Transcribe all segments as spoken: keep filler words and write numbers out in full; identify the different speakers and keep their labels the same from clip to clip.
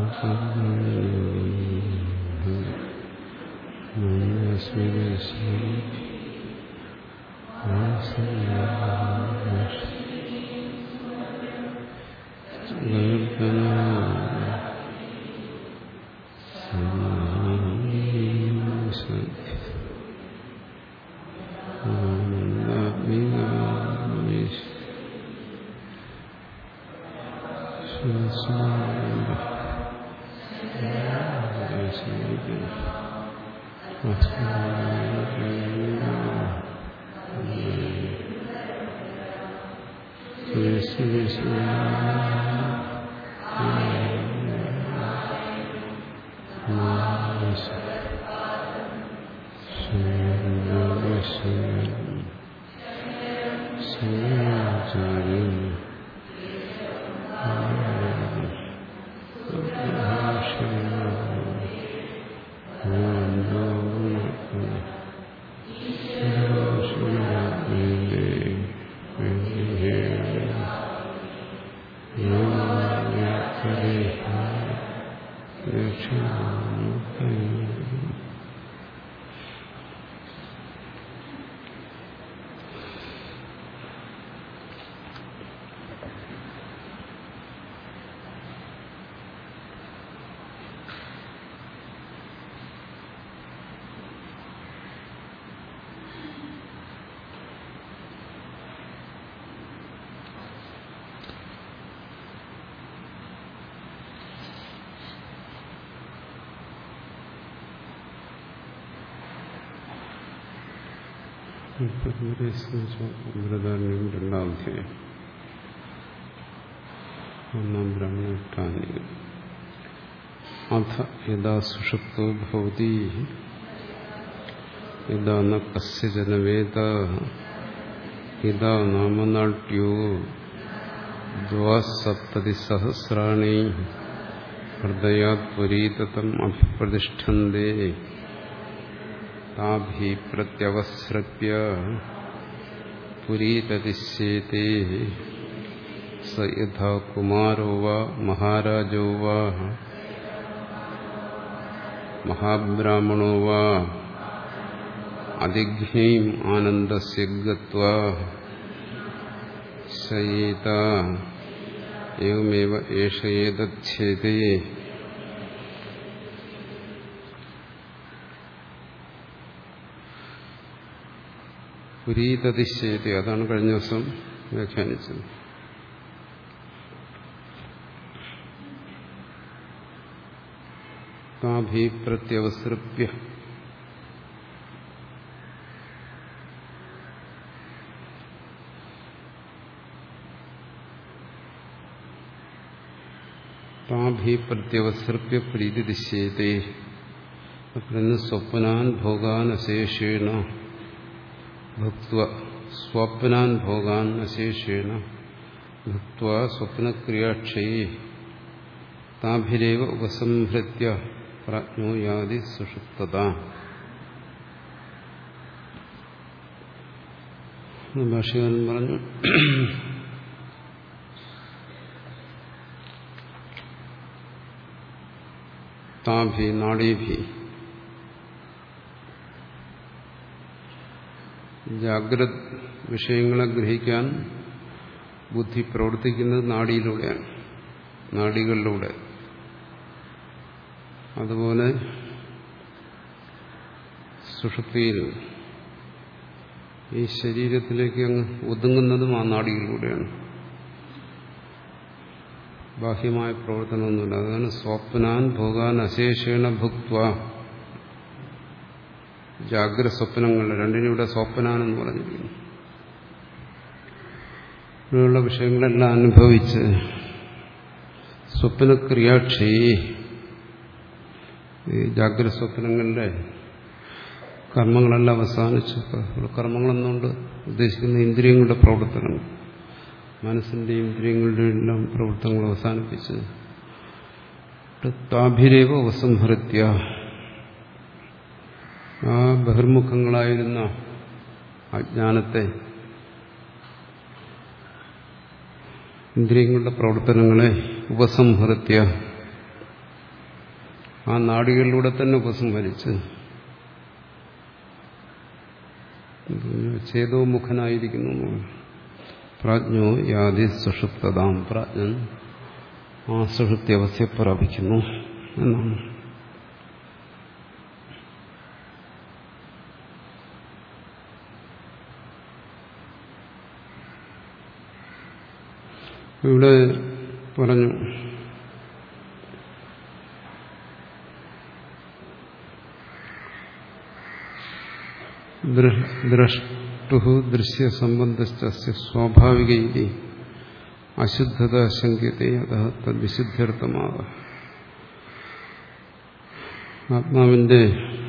Speaker 1: ബൃഹദാരണ്യം രണ്ടാം അധ്യായം ഒന്നാം ബ്രഹ്മഷ്ടാനികം. അഥ യഥാ സുഷുപ്തോ ഭവതി യഥാ ന കസ്യചന വേദ യഥാ നാമനാട്യോ ദ്വാസപ്തതിസഹസ്രാണി ഹൃദയാത് പുരീതതം അഭിപ്രതിഷ്ഠന്തെ താഭി പ്രത്യവസൃപ്യ പുരീതതിശ്ചേതേ സ യഥാ കുമാരോ വാ മഹാരാജോ വാ മഹാബ്രാഹ്മണോ വാ അതിഘ്നീം ആനന്ദസ്യ ഗത്വാ സയേത ഏവമേവ ഏഷ ഏതച്ഛേതേ പുരീതതിശ്ചേതി. അതാണ് കഴിഞ്ഞ ദിവസം വ്യാഖ്യാനിച്ചത്. താഭി പ്രത്യവസൃപ്യ താഭി പ്രത്യവസൃപ്യ പ്രീതിദിശ്യേതേ. സ്വപ്നാൻ ഭോഗാൻ അശേഷേണ ഭുക്ത്വ സ്വപ്നാൻ ഭോഗാൻ അശേഷേണ ഭുക്ത്വ സ്വപ്നക്രിയാക്ഷയേ താഭിരേവ ഉപസംഹൃത്യ പ്രാജ്ഞോ യാതി സുഷുപ്തത. ഭാഷ്യകാരൻ പറഞ്ഞു, താഭി നാഡീഭി ജാഗ്രത് വിഷയങ്ങളെ ഗ്രഹിക്കാൻ ബുദ്ധി പ്രവർത്തിക്കുന്നത് നാഡിയിലൂടെയാണ്, നാഡികളിലൂടെ. അതുപോലെ സുഷുപ്തിയിൽ ഈ ശരീരത്തിലേക്ക് അങ്ങ് ഒതുങ്ങുന്നതും ആ നാഡികളിലൂടെയാണ്. ബാഹ്യമായ പ്രവർത്തനമൊന്നുമില്ല. അതാണ് സ്വപ്നാൻ ഭോഗാൻ അശേഷേണ ഭുക്ത്വ. ജാഗ്രത സ്വപ്നങ്ങൾ രണ്ടിനും സ്വപ്നാനെന്ന് പറഞ്ഞിരിക്കുന്നു. ഇങ്ങനെയുള്ള വിഷയങ്ങളെല്ലാം അനുഭവിച്ച് സ്വപ്നക്രിയാക്ഷി, ഈ ജാഗ്രത സ്വപ്നങ്ങളുടെ കർമ്മങ്ങളെല്ലാം അവസാനിച്ചു. കർമ്മങ്ങളെന്നുകൊണ്ട് ഉദ്ദേശിക്കുന്ന ഇന്ദ്രിയങ്ങളുടെ പ്രവർത്തനങ്ങൾ, മനസ്സിന്റെയും ഇന്ദ്രിയങ്ങളുടെയും എല്ലാം പ്രവർത്തനങ്ങൾ അവസാനിപ്പിച്ച് താഭിരേവ ഉപസംഹൃത്യ ആ ബഹിർമുഖങ്ങളായിരുന്ന അജ്ഞാനത്തെ, ഇന്ദ്രിയങ്ങളുടെ പ്രവർത്തനങ്ങളെ ഉപസംഹൃത്യ ആ നാഡികളിലൂടെ തന്നെ ഉപസംഹരിച്ച് ചേതോമുഖനായിരിക്കുന്നു. പ്രാജ്ഞോ യാതി സുഷുപ്തതാം, പ്രാജ്ഞൻ ആ സുഷുപ്തി അവസ്ഥയെ പ്രാപിക്കുന്നു എന്നാണ്. ഇവിടെ പറഞ്ഞു ദ്രഷ്ടു ദൃശ്യസംബന്ധസ്യ സ്വാഭാവിക അശുദ്ധത ശങ്ക്യത്തെ അതഃ തദ്വിശുദ്ധ്യർത്ഥമാവ. ആത്മാവിന്റെ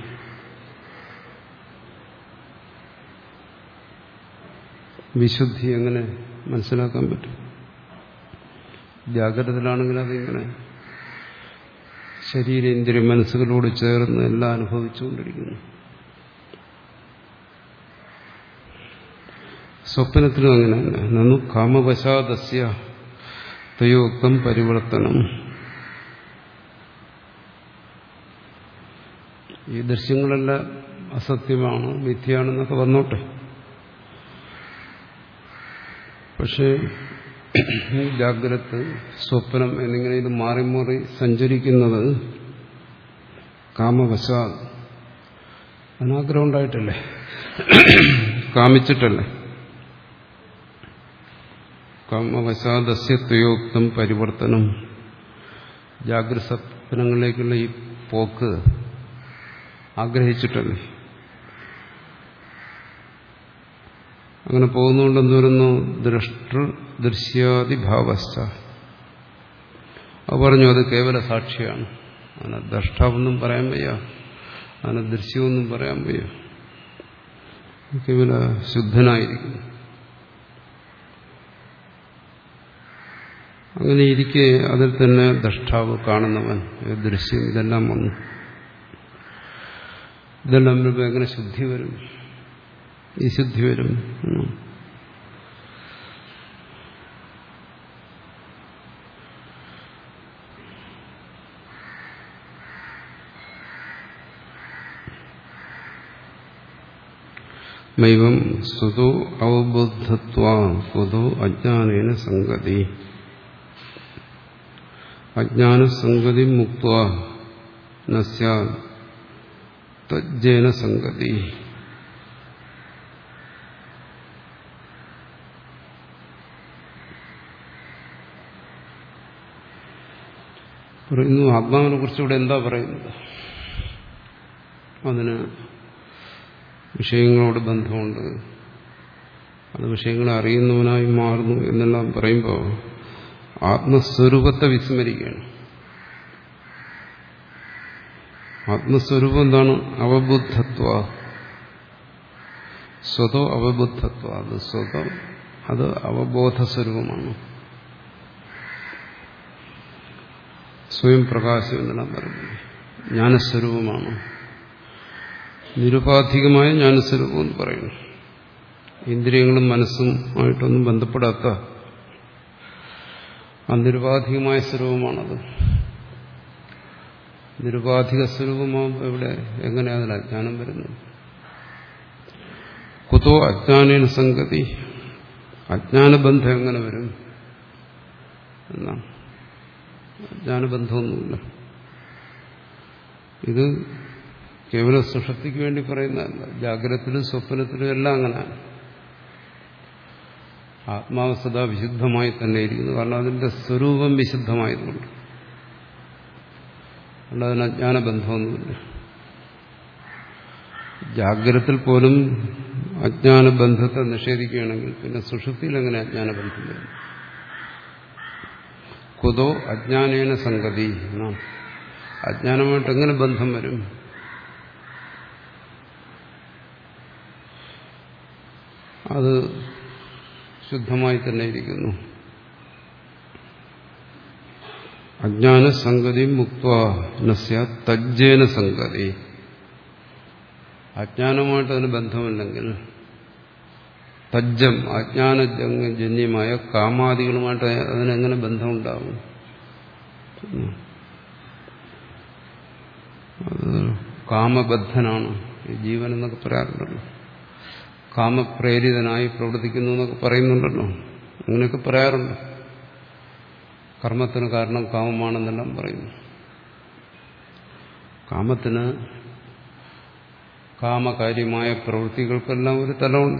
Speaker 1: വിശുദ്ധി എങ്ങനെ മനസ്സിലാക്കാൻ പറ്റും? ജാഗ്രതയിലാണെങ്കിൽ അതിങ്ങനെ ശരീരേന്ദ്രിയ മനസ്സുകളോട് ചേർന്ന് എല്ലാം അനുഭവിച്ചുകൊണ്ടിരിക്കുന്നു. സ്വപ്നത്തിലും അങ്ങനെ തന്നെ. നന്നു കാമവശാദസ്യ തയോക്തം പരിവർത്തനം. ഈ ദൃശ്യങ്ങളെല്ലാം അസത്യമാണ്, മിഥ്യയാണെന്നൊക്കെ വന്നോട്ടെ. പക്ഷേ ജാഗ്രത, സ്വപ്നം എന്നിങ്ങനെ ഇത് മാറി മാറി സഞ്ചരിക്കുന്നത് കാമവശാൽ, അനാഗ്രഹം ഉണ്ടായിട്ടല്ലേ, കാമിച്ചിട്ടല്ലേ. കാമവശാദസ്യത്വയോക്തം പരിവർത്തനം, ജാഗ്രത സ്വപ്നങ്ങളിലേക്കുള്ള ഈ പോക്ക് ആഗ്രഹിച്ചിട്ടല്ലേ. അങ്ങനെ പോകുന്നുകൊണ്ടെന്ന് വരുന്നു ദൃഷ്ടൃ ദൃശ്യാദിഭാവശ്ച. അത് പറഞ്ഞു, അത് കേവല സാക്ഷിയാണ്. അതിനെ ദ്രഷ്ടാവെന്നും പറയാൻ വയ്യ, അതിനെ ദൃശ്യമെന്നും പറയാൻ വയ്യ. കേവല ശുദ്ധനായിരിക്കുന്നു. അങ്ങനെ ഇരിക്കെ അതിൽ തന്നെ ദ്രഷ്ടാവ്, കാണുന്നവൻ, ദൃശ്യം, ഇതെല്ലാം വന്നു. ഇതെല്ലാം വരുമ്പോൾ എങ്ങനെ ശുദ്ധി വരും? ഈ ശുദ്ധി വരും. മൈവം സ്വതോ അവബോധത്വാം സ്വതോ അജ്ഞാനേന സംഗതി. അജ്ഞാനസംഗതി മുക്ത്വാ ന സ്യാത് തജ്ജേന സംഗതി. പറയുന്നു ആത്മാവിനെ കുറിച്ച് ഇവിടെ എന്താ പറയുന്നത്? അതിന് വിഷയങ്ങളോട് ബന്ധമുണ്ട്, അത് വിഷയങ്ങളെ അറിയുന്നവനായി മാറുന്നു എന്നെല്ലാം പറയുമ്പോൾ ആത്മസ്വരൂപത്തെ വിസ്മരിക്കുകയാണ്. ആത്മസ്വരൂപം എന്താണ്? അവബുദ്ധത്വ, സ്വതോ അവബുദ്ധത്വ. അത് സ്വതം, അത് അവബോധസ്വരൂപമാണ്, സ്വയം പ്രകാശം എന്നെല്ലാം പറയുന്നത്. ജ്ഞാനസ്വരൂപമാണ്, നിരുപാധികമായ ജ്ഞാനസ്വരൂപം എന്ന് പറയുന്നു. ഇന്ദ്രിയങ്ങളും മനസ്സും ആയിട്ടൊന്നും ബന്ധപ്പെടാത്ത അനിരുപാധികമായ സ്വരൂപമാണത്. നിരുപാധിക സ്വരൂപമാകുമ്പോൾ ഇവിടെ എങ്ങനെ അതിൽ അജ്ഞാനം വരുന്നത്? കുതോ അജ്ഞാനേന സംഗതി, അജ്ഞാനബന്ധം എങ്ങനെ വരും എന്നാണ്. അജ്ഞാനബന്ധമൊന്നുമില്ല. ഇത് കേവല സുഷുപ്തിക്ക് വേണ്ടി പറയുന്നതല്ല, ജാഗ്രതത്തിലും സ്വപ്നത്തിലും എല്ലാം അങ്ങനെയാണ്. ആത്മാവ് സദാ വിശുദ്ധമായി തന്നെ ഇരിക്കുന്നു. കാരണം അതിന്റെ സ്വരൂപം വിശുദ്ധമായതുകൊണ്ട്. അതുകൊണ്ട് അതിന് അജ്ഞാനബന്ധമൊന്നുമില്ല. ജാഗ്രതത്തിൽ പോലും അജ്ഞാനബന്ധത്തെ നിഷേധിക്കുകയാണെങ്കിൽ പിന്നെ സുഷുപ്തിയിൽ എങ്ങനെ അജ്ഞാനബന്ധം വരും? കുതോ അജ്ഞാനേന സംഗതി എന്നാണ്. അജ്ഞാനമായിട്ട് എങ്ങനെ ബന്ധം വരും? അത് ശുദ്ധമായി തന്നെ ഇരിക്കുന്നു. അജ്ഞാനസംഗതി മുക്ത്വാ ന സ്യാത് തജ്ജേന സംഗതി. അജ്ഞാനമായിട്ട് അതിന് ബന്ധമില്ലെങ്കിൽ തജ്ജം, അജ്ഞാനജന്യമായ കാമാദികളുമായിട്ട് അതിനെങ്ങനെ ബന്ധമുണ്ടാകും? കാമബദ്ധനാണ് ഈ ജീവൻ എന്നൊക്കെ പറയാറുണ്ടല്ലോ. കാമപ്രേരിതനായി പ്രവർത്തിക്കുന്നു എന്നൊക്കെ പറയുന്നുണ്ടല്ലോ. അങ്ങനെയൊക്കെ പറയാറുണ്ട്. കർമ്മത്തിന് കാരണം കാമമാണെന്നെല്ലാം പറയുന്നു. കാമത്തിന് കാമകാര്യമായ പ്രവൃത്തികൾക്കെല്ലാം ഒരു തലമുണ്ട്.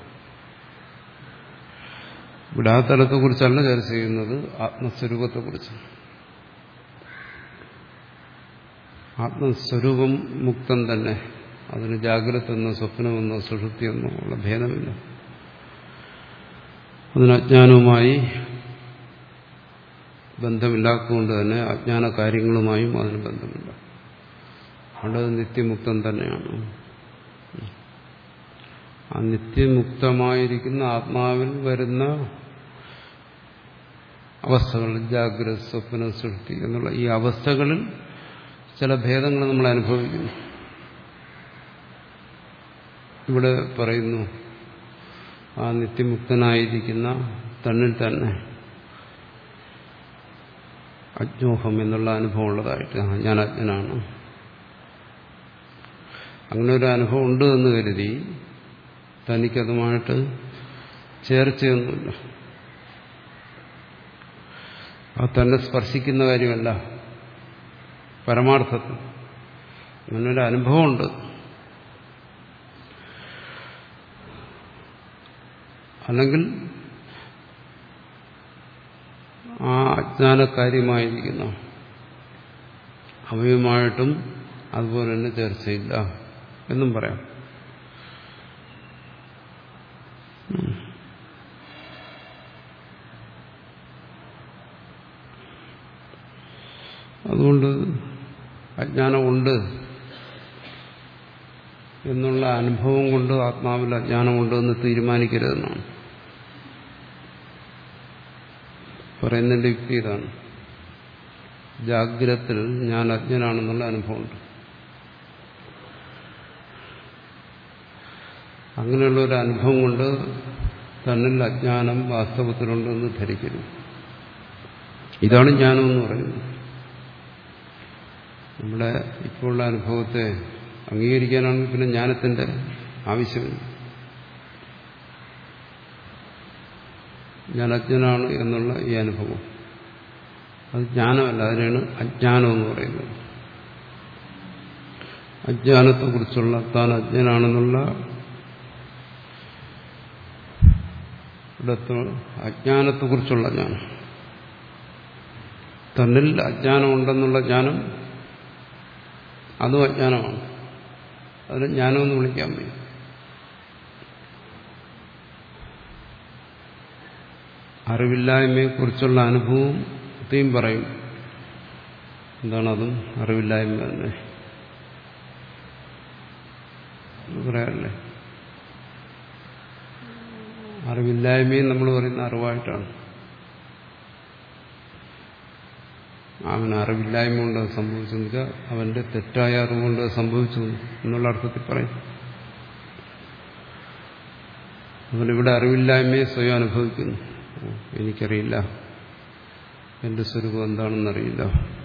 Speaker 1: ഇവിടെ ആ തലത്തെക്കുറിച്ചല്ല ചർച്ച ചെയ്യുന്നത്, ആത്മസ്വരൂപത്തെക്കുറിച്ച്. ആത്മസ്വരൂപം മുക്തം തന്നെ. അതിന് ജാഗ്രതെന്നോ സ്വപ്നമെന്നോ സുഷുപ്തിയെന്നോ ഉള്ള ഭേദമില്ല. അതിന് അജ്ഞാനവുമായി ബന്ധമില്ലാത്തതുകൊണ്ട് തന്നെ അജ്ഞാന കാര്യങ്ങളുമായും അതിന് ബന്ധമില്ല. അതുകൊണ്ട് നിത്യമുക്തം തന്നെയാണ്. ആ നിത്യമുക്തമായിരിക്കുന്ന ആത്മാവിൽ വരുന്ന അവസ്ഥകൾ, ജാഗ്രത, സ്വപ്ന, സൃഷ്ടി എന്നുള്ള ഈ അവസ്ഥകളിൽ ചില ഭേദങ്ങൾ നമ്മൾ അനുഭവിക്കുന്നു. ഇവിടെ പറയുന്നു, ആ നിത്യമുക്തനായിരിക്കുന്ന തന്നിൽ തന്നെ അജ്ഞോഹം എന്നുള്ള അനുഭവം ഉള്ളതായിട്ട്, ഞാൻ അജ്ഞനാണ്, അങ്ങനെ ഒരു അനുഭവം ഉണ്ട് എന്ന് കരുതി തനിക്കതുമായിട്ട് ചേർച്ചയൊന്നുമില്ല. അത് തന്നെ സ്പർശിക്കുന്ന കാര്യമല്ല പരമാർത്ഥത്തിൽ. അങ്ങനൊരു അനുഭവമുണ്ട്. അല്ലെങ്കിൽ ആ അജ്ഞാനകാര്യമായിരിക്കുന്ന അവയുമായിട്ടും അതുപോലെ തന്നെ ചേർച്ചയില്ല എന്നും പറയാം. അതുകൊണ്ട് അജ്ഞാനമുണ്ട് എന്നുള്ള അനുഭവം കൊണ്ട് ആത്മാവിൽ അജ്ഞാനമുണ്ട് എന്ന് തീരുമാനിക്കരുതെന്നാണ് പറയുന്നതിന്റെ യുക്തി. ഇതാണ്, ജാഗ്രതത്തിൽ ഞാൻ അജ്ഞനാണെന്നുള്ള അനുഭവമുണ്ട്. അങ്ങനെയുള്ള ഒരു അനുഭവം കൊണ്ട് തന്നിൽ അജ്ഞാനം വാസ്തവത്തിലുണ്ടെന്ന് ധരിക്കരുത്. ഇതാണ് ജ്ഞാനം എന്ന് പറയുന്നത്. നമ്മുടെ ഇപ്പോഴുള്ള അനുഭവത്തെ അംഗീകരിക്കാനാണെങ്കിൽ പിന്നെ ജ്ഞാനത്തിന്റെ ആവശ്യമില്ല. ഞാൻ അജ്ഞനാണ് എന്നുള്ള ഈ അനുഭവം അത് ജ്ഞാനമല്ല, അതിനാണ് അജ്ഞാനം എന്ന് പറയുന്നത്. അജ്ഞാനത്തെക്കുറിച്ചുള്ള താൻ അജ്ഞനാണെന്നുള്ള ഇടത്ത് അജ്ഞാനത്തെക്കുറിച്ചുള്ള ജ്ഞാനം, തന്നിൽ അജ്ഞാനമുണ്ടെന്നുള്ള ജ്ഞാനം അതും അജ്ഞാനമാണ്. അതിന് ജ്ഞാനമെന്ന് വിളിക്കാൻ വയ്യ. അറിവില്ലായ്മയെക്കുറിച്ചുള്ള അനുഭവത്തെയും പറയും. എന്താണതും? അറിവില്ലായ്മ തന്നെ പറയാറില്ലേ? അറിവില്ലായ്മയും നമ്മൾ പറയുന്ന അറിവായിട്ടാണ്. അവന് അറിവില്ലായ്മ കൊണ്ട് അത് സംഭവിച്ചെന്ന് വെച്ചാൽ അവന്റെ തെറ്റായ അറിവുകൊണ്ട് അത് സംഭവിച്ചു എന്നുള്ള അർത്ഥത്തിൽ പറയും. അവനിവിടെ അറിവില്ലായ്മയെ സ്വയം അനുഭവിക്കുന്നു. എനിക്കറിയില്ല, എന്റെ സ്വരൂപം എന്താണെന്നറിയില്ല.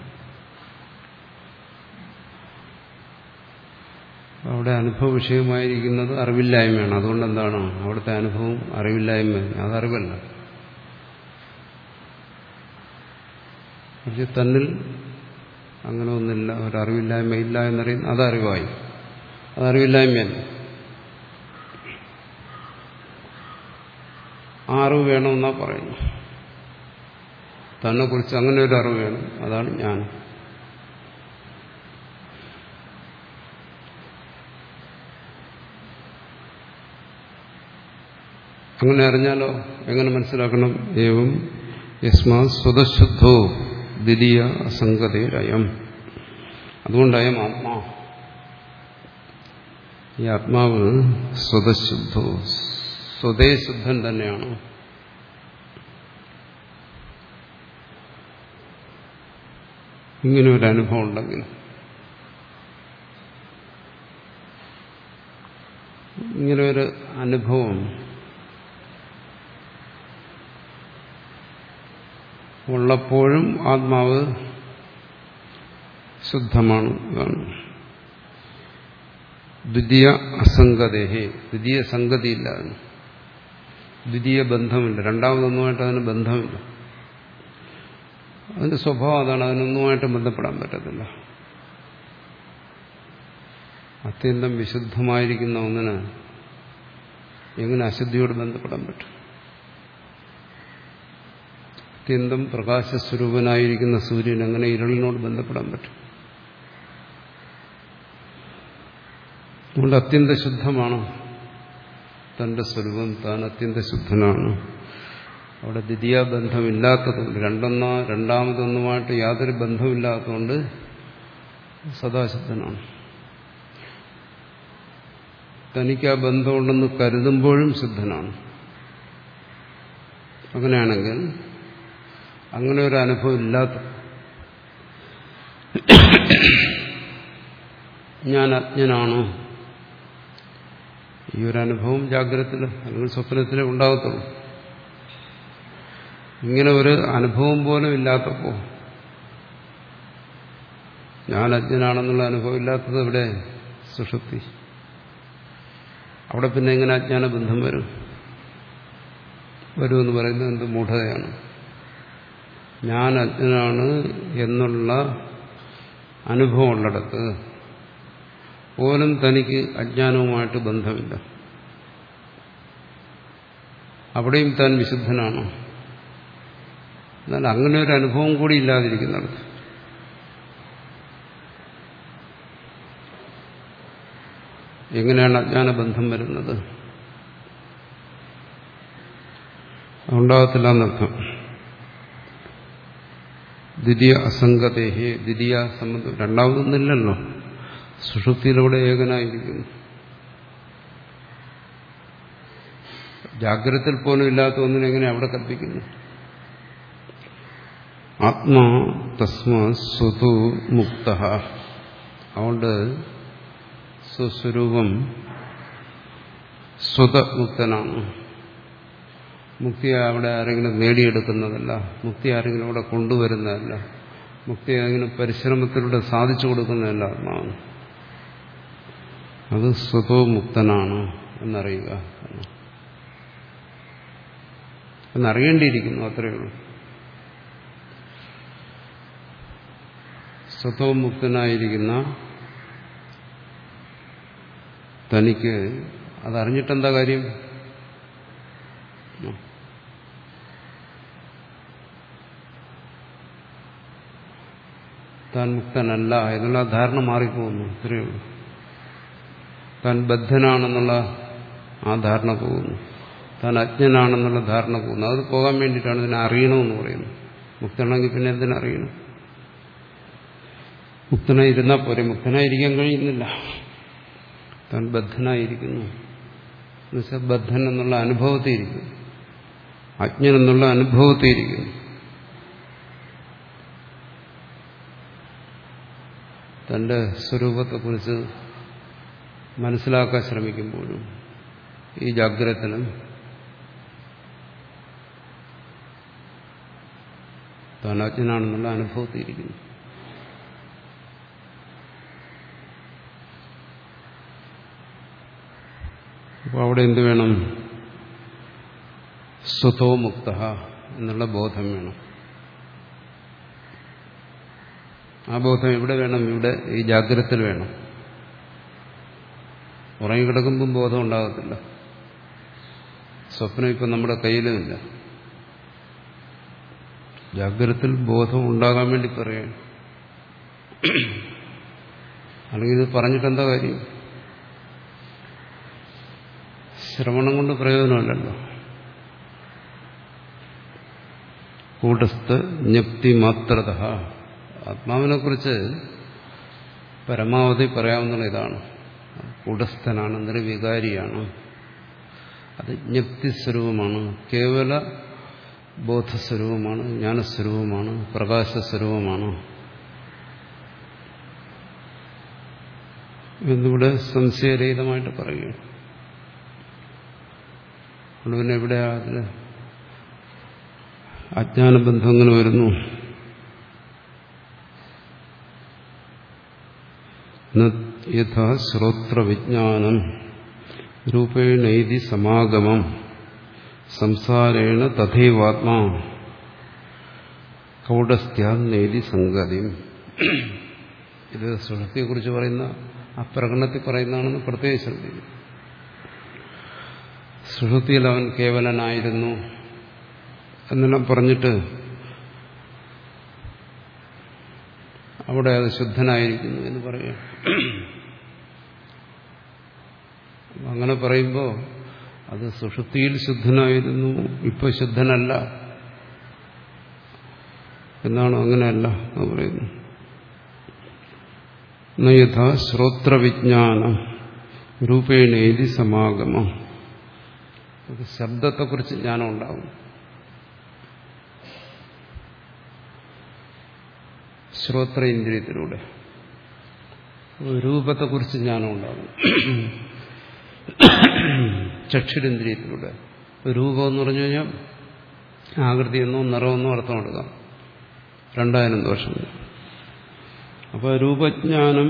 Speaker 1: അവിടെ അനുഭവ വിഷയമായിരിക്കുന്നത് അറിവില്ലായ്മയാണ്. അതുകൊണ്ട് എന്താണ് അവിടുത്തെ അനുഭവം? അറിവില്ലായ്മ. അതറിവല്ല. പക്ഷെ തന്നിൽ അങ്ങനെ ഒന്നില്ല, ഒരറിവില്ലായ്മ ഇല്ല എന്നറിയുന്ന അതറിവായി. അതറിവില്ലായ്മയല്ല. ആ അറിവ് വേണമെന്നാ പറയുന്നു. തന്നെ കുറിച്ച് അങ്ങനെ ഒരു അറിവ് വേണം. അതാണ് ജ്ഞാനം. അങ്ങനെ അറിഞ്ഞാലോ എങ്ങനെ മനസ്സിലാക്കണം? ഏവം യസ്മാ സ്വതശുദ്ധോ ദ്വിതീയ അസംഗതേരയം. അതുകൊണ്ടയം ആത്മാ, ഈ ആത്മാവ് സ്വതശുദ്ധോ, സ്വതേ ശുദ്ധൻ തന്നെയാണ്. ഇങ്ങനെ ഒരു അനുഭവം ഉണ്ടെങ്കിൽ, ഇങ്ങനെ ഒരു അനുഭവം ഉള്ളപ്പോഴും ആത്മാവ് ശുദ്ധമാണ്. ദ്വിതീയ അസംഗതേഹേ, ദ്വിതീയ സംഗതിയില്ല, അതിന് ദ്വിതീയ ബന്ധമില്ല, രണ്ടാമതൊന്നുമായിട്ട് അതിന് ബന്ധമില്ല. അതിന്റെ സ്വഭാവം അതാണ്, അതിനൊന്നുമായിട്ട് ബന്ധപ്പെടാൻ പറ്റത്തില്ല. അത്യന്തം വിശുദ്ധമായിരിക്കുന്ന ഒന്നിന് എങ്ങനെ അശുദ്ധിയോട് ബന്ധപ്പെടാൻ പറ്റും? അത്യന്തം പ്രകാശസ്വരൂപനായിരിക്കുന്ന സൂര്യൻ എങ്ങനെ ഇരുളിനോട് ബന്ധപ്പെടാൻ പറ്റും? അതുകൊണ്ട് അത്യന്ത ശുദ്ധമാണ് തന്റെ സ്വരൂപം, താൻ അത്യന്ത ശുദ്ധനാണ്. അവിടെ ദ്വിതീയ ബന്ധമില്ലാത്തതുകൊണ്ട്, രണ്ടൊന്നോ രണ്ടാമതൊന്നുമായിട്ട് യാതൊരു ബന്ധമില്ലാത്തതുകൊണ്ട് സദാശുദ്ധനാണ്. തനിക്ക് ആ ബന്ധമുണ്ടെന്ന് കരുതുമ്പോഴും ശുദ്ധനാണ്. അങ്ങനെയാണെങ്കിൽ അങ്ങനെ ഒരു അനുഭവം ഇല്ലാത്ത, ഞാൻ അജ്ഞനാണ്, ഈ ഒരു അനുഭവം ജാഗ്രതത്തിൽ അല്ലെങ്കിൽ സ്വപ്നത്തിലേ ഉണ്ടാകത്തുള്ളൂ. ഇങ്ങനെ ഒരു അനുഭവം പോലും ഇല്ലാത്തപ്പോൾ, ഞാൻ അജ്ഞനാണെന്നുള്ള അനുഭവം ഇല്ലാത്തത് ഇവിടെ സുഷുപ്തി. അവിടെ പിന്നെ എങ്ങനെ അജ്ഞാന ബന്ധം വരും? വരുമെന്ന് പറയുന്നത് എന്ത് മൂഢതയാണ്. ഞാൻ അജ്ഞനാണ് എന്നുള്ള അനുഭവം ഉള്ളിടത്ത് പോലും തനിക്ക് അജ്ഞാനവുമായിട്ട് ബന്ധമില്ല. അവിടെയും താൻ വിശുദ്ധനാണ്. എന്നാൽ അങ്ങനെ ഒരു അനുഭവം കൂടി ഇല്ലാതിരിക്കുന്നിടത്ത് എങ്ങനെയാണ് അജ്ഞാന ബന്ധം വരുന്നത്? ഉണ്ടാകത്തില്ല എന്നർത്ഥം. ദ്വിതീയ അസംഗതേഹി, ദ്വിതീയ സംബന്ധം, രണ്ടാമതൊന്നില്ലല്ലോ. സുഷുപ്തിയിലൂടെ ഏകനായിരിക്കുന്നു. ജാഗ്രതയിൽ പോലും ഇല്ലാത്ത ഒന്നിനെ എങ്ങനെ അവിടെ കൽപ്പിക്കുന്നു? ആത്മാ തസ്മാ സ്വതു മുക്ത. അതുകൊണ്ട് സ്വസ്വരൂപം സ്വതമുക്തനാണ്. മുക്തി അവിടെ ആരെങ്കിലും നേടിയെടുക്കുന്നതല്ല, മുക്തി ആരെങ്കിലും അവിടെ കൊണ്ടുവരുന്നതല്ല, മുക്തി ആരെങ്കിലും പരിശ്രമത്തിലൂടെ സാധിച്ചു കൊടുക്കുന്നതല്ല. ആത്മാവ് അത് സ്വതോ മുക്തനാണ് എന്നറിയുക, എന്നറിയേണ്ടിയിരിക്കുന്നു. അത്രയേ ഉള്ളൂ. സ്വതോ മുക്തനായിരിക്കുന്ന തനിക്ക് അതറിഞ്ഞിട്ടെന്താ കാര്യം? താൻ മുക്തനല്ല എന്നുള്ള ധാരണ മാറിപ്പോകുന്നു. ഇത്രയേ ഉള്ളൂ. താൻ ബദ്ധനാണെന്നുള്ള ആ ധാരണ പോകുന്നു. താൻ അജ്ഞനാണെന്നുള്ള ധാരണ പോകുന്നു. അത് പോകാൻ വേണ്ടിയിട്ടാണ് ഇതിനെ അറിയണമെന്ന് പറയുന്നത്. മുക്തനാണെങ്കിൽ പിന്നെ എന്തിനറിയണം? മുക്തനായി ഇരുന്നാൽ പോരെ. മുക്തനായിരിക്കാൻ കഴിയുന്നില്ല. താൻ ബദ്ധനായിരിക്കുന്നു എന്നുവെച്ചാൽ ബദ്ധൻ എന്നുള്ള അനുഭവത്തെ ഇരിക്കുന്നു, അജ്ഞൻ എന്നുള്ള അനുഭവത്തെ ഇരിക്കുന്നു. തന്റെ സ്വരൂപത്തെക്കുറിച്ച് മനസ്സിലാക്കാൻ ശ്രമിക്കുമ്പോഴും ഈ ജാഗ്രതത്തിലും താൻ അജ്ഞനാണെന്നുള്ള അനുഭവത്തെ ഇരിക്കുന്നു. അപ്പോൾ അവിടെ എന്ത് വേണം? സ്വതോ മുക്ത എന്നുള്ള ബോധം വേണം. ആ ബോധം എവിടെ വേണം? ഇവിടെ ഈ ജാഗ്രതത്തിൽ വേണം. ഉറങ്ങിക്കിടക്കുമ്പം ബോധം ഉണ്ടാകത്തില്ല. സ്വപ്നം ഇപ്പം നമ്മുടെ കയ്യിലുമില്ല. ജാഗ്രതത്തിൽ ബോധം ഉണ്ടാകാൻ വേണ്ടി പറയാണ്. അല്ലെങ്കിൽ ഇത് പറഞ്ഞിട്ടെന്താ കാര്യം? ശ്രവണം കൊണ്ട് പ്രയോജനമല്ലല്ലോ. കൂടസ്ഥ ജ്ഞപ്തി മാത്രത. ആത്മാവിനെ കുറിച്ച് പരമാവധി പറയാവുന്ന ഇതാണ്. കൂടസ്ഥനാണ്, നിർവികാരിയാണ്, അത് ജ്ഞപ്തിസ്വരൂപമാണ്, കേവല ബോധസ്വരൂപമാണ്, ജ്ഞാനസ്വരൂപമാണ്, പ്രകാശസ്വരൂപമാണ് എന്നിവിടെ സംശയരഹിതമായിട്ട് പറയുകയാണ്. അതുകൊണ്ട് പിന്നെ ഇവിടെ അതിൽ അജ്ഞാനബന്ധം എങ്ങനെ വരുന്നു? യഥാ ശ്രോത്രവിജ്ഞാനം രൂപേണൈതി സമാഗമം സംസാരേണ തഥൈവാത്മാ കൗടസ്ഥ്യാന്നേതി സംഗതിം. ഇത് സുഷുപ്തിയെക്കുറിച്ച് പറയുന്ന ആ പ്രകടനത്തിൽ പറയുന്നതാണെന്ന് പ്രത്യേകം ശ്രദ്ധിക്കും. സുഷുപ്തിയിൽ അവൻ കേവലനായിരുന്നു എന്നെല്ലാം പറഞ്ഞിട്ട് അവിടെ അത് ശുദ്ധനായിരിക്കുന്നു എന്ന് പറയുക. അങ്ങനെ പറയുമ്പോൾ അത് സുഷുപ്തിയിൽ ശുദ്ധനായിരുന്നു, ഇപ്പൊ ശുദ്ധനല്ല എന്നാണ്. അങ്ങനെയല്ല എന്ന് പറയുന്നു. യഥാ ശ്രോത്രവിജ്ഞാനം രൂപേണേതി സമാഗമം. ശബ്ദത്തെക്കുറിച്ച് ജ്ഞാനം ഉണ്ടാകും. ശ്രോത്രേന്ദ്രിയത്തിലൂടെ. രൂപത്തെക്കുറിച്ച് ജ്ഞാനം ഉണ്ടാകും ചക്ഷുരേന്ദ്രിയത്തിലൂടെ. രൂപം എന്ന് പറഞ്ഞു കഴിഞ്ഞാൽ ആകൃതിയെന്നോ നിറമെന്നോ അർത്ഥം എടുക്കാം, രണ്ടായിരം ദോഷമില്ല. അപ്പോൾ രൂപജ്ഞാനം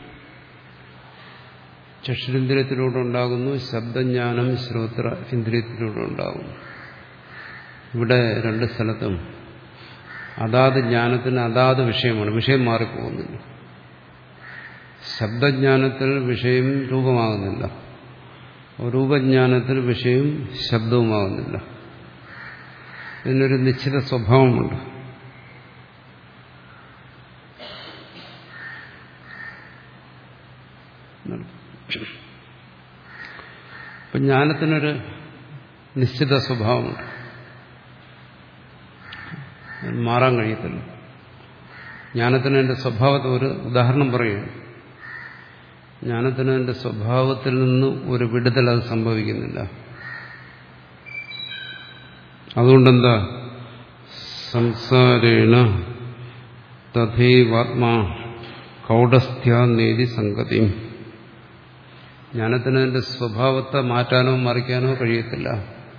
Speaker 1: ചക്ഷുരേന്ദ്രിയത്തിലൂടെ ഉണ്ടാകുന്നു, ശബ്ദജ്ഞാനം ശ്രോത്ര ഇന്ദ്രിയത്തിലൂടെ ഉണ്ടാകുന്നു. ഇവിടെ രണ്ട് സ്ഥലത്തും അതാത് ജ്ഞാനത്തിന് അതാത് വിഷയമാണ്, വിഷയം മാറിപ്പോകുന്നില്ല. ശബ്ദജ്ഞാനത്തിൽ വിഷയം രൂപമാകുന്നില്ല, രൂപജ്ഞാനത്തിൽ വിഷയം ശബ്ദവുമാകുന്നില്ല. ഇതിനൊരു നിശ്ചിത സ്വഭാവമുണ്ട്. ഇപ്പം ജ്ഞാനത്തിനൊരു നിശ്ചിത സ്വഭാവമുണ്ട്, മാറാൻ കഴിയത്തില്ല. ജ്ഞാനത്തിന് എൻ്റെ സ്വഭാവത്തെ ഒരു ഉദാഹരണം പറയുകയാണ്. ജ്ഞാനത്തിന് എൻ്റെ സ്വഭാവത്തിൽ നിന്ന് ഒരു വിടുതൽ അത് സംഭവിക്കുന്നില്ല. അതുകൊണ്ടെന്താ? സംസാരേണ തഥൈവാത്മാ കൗടസ്ഥ്യാന്നേതി സംഗതി. ജ്ഞാനത്തിന് എൻ്റെ സ്വഭാവത്തെ മാറ്റാനോ മറിക്കാനോ കഴിയത്തില്ല.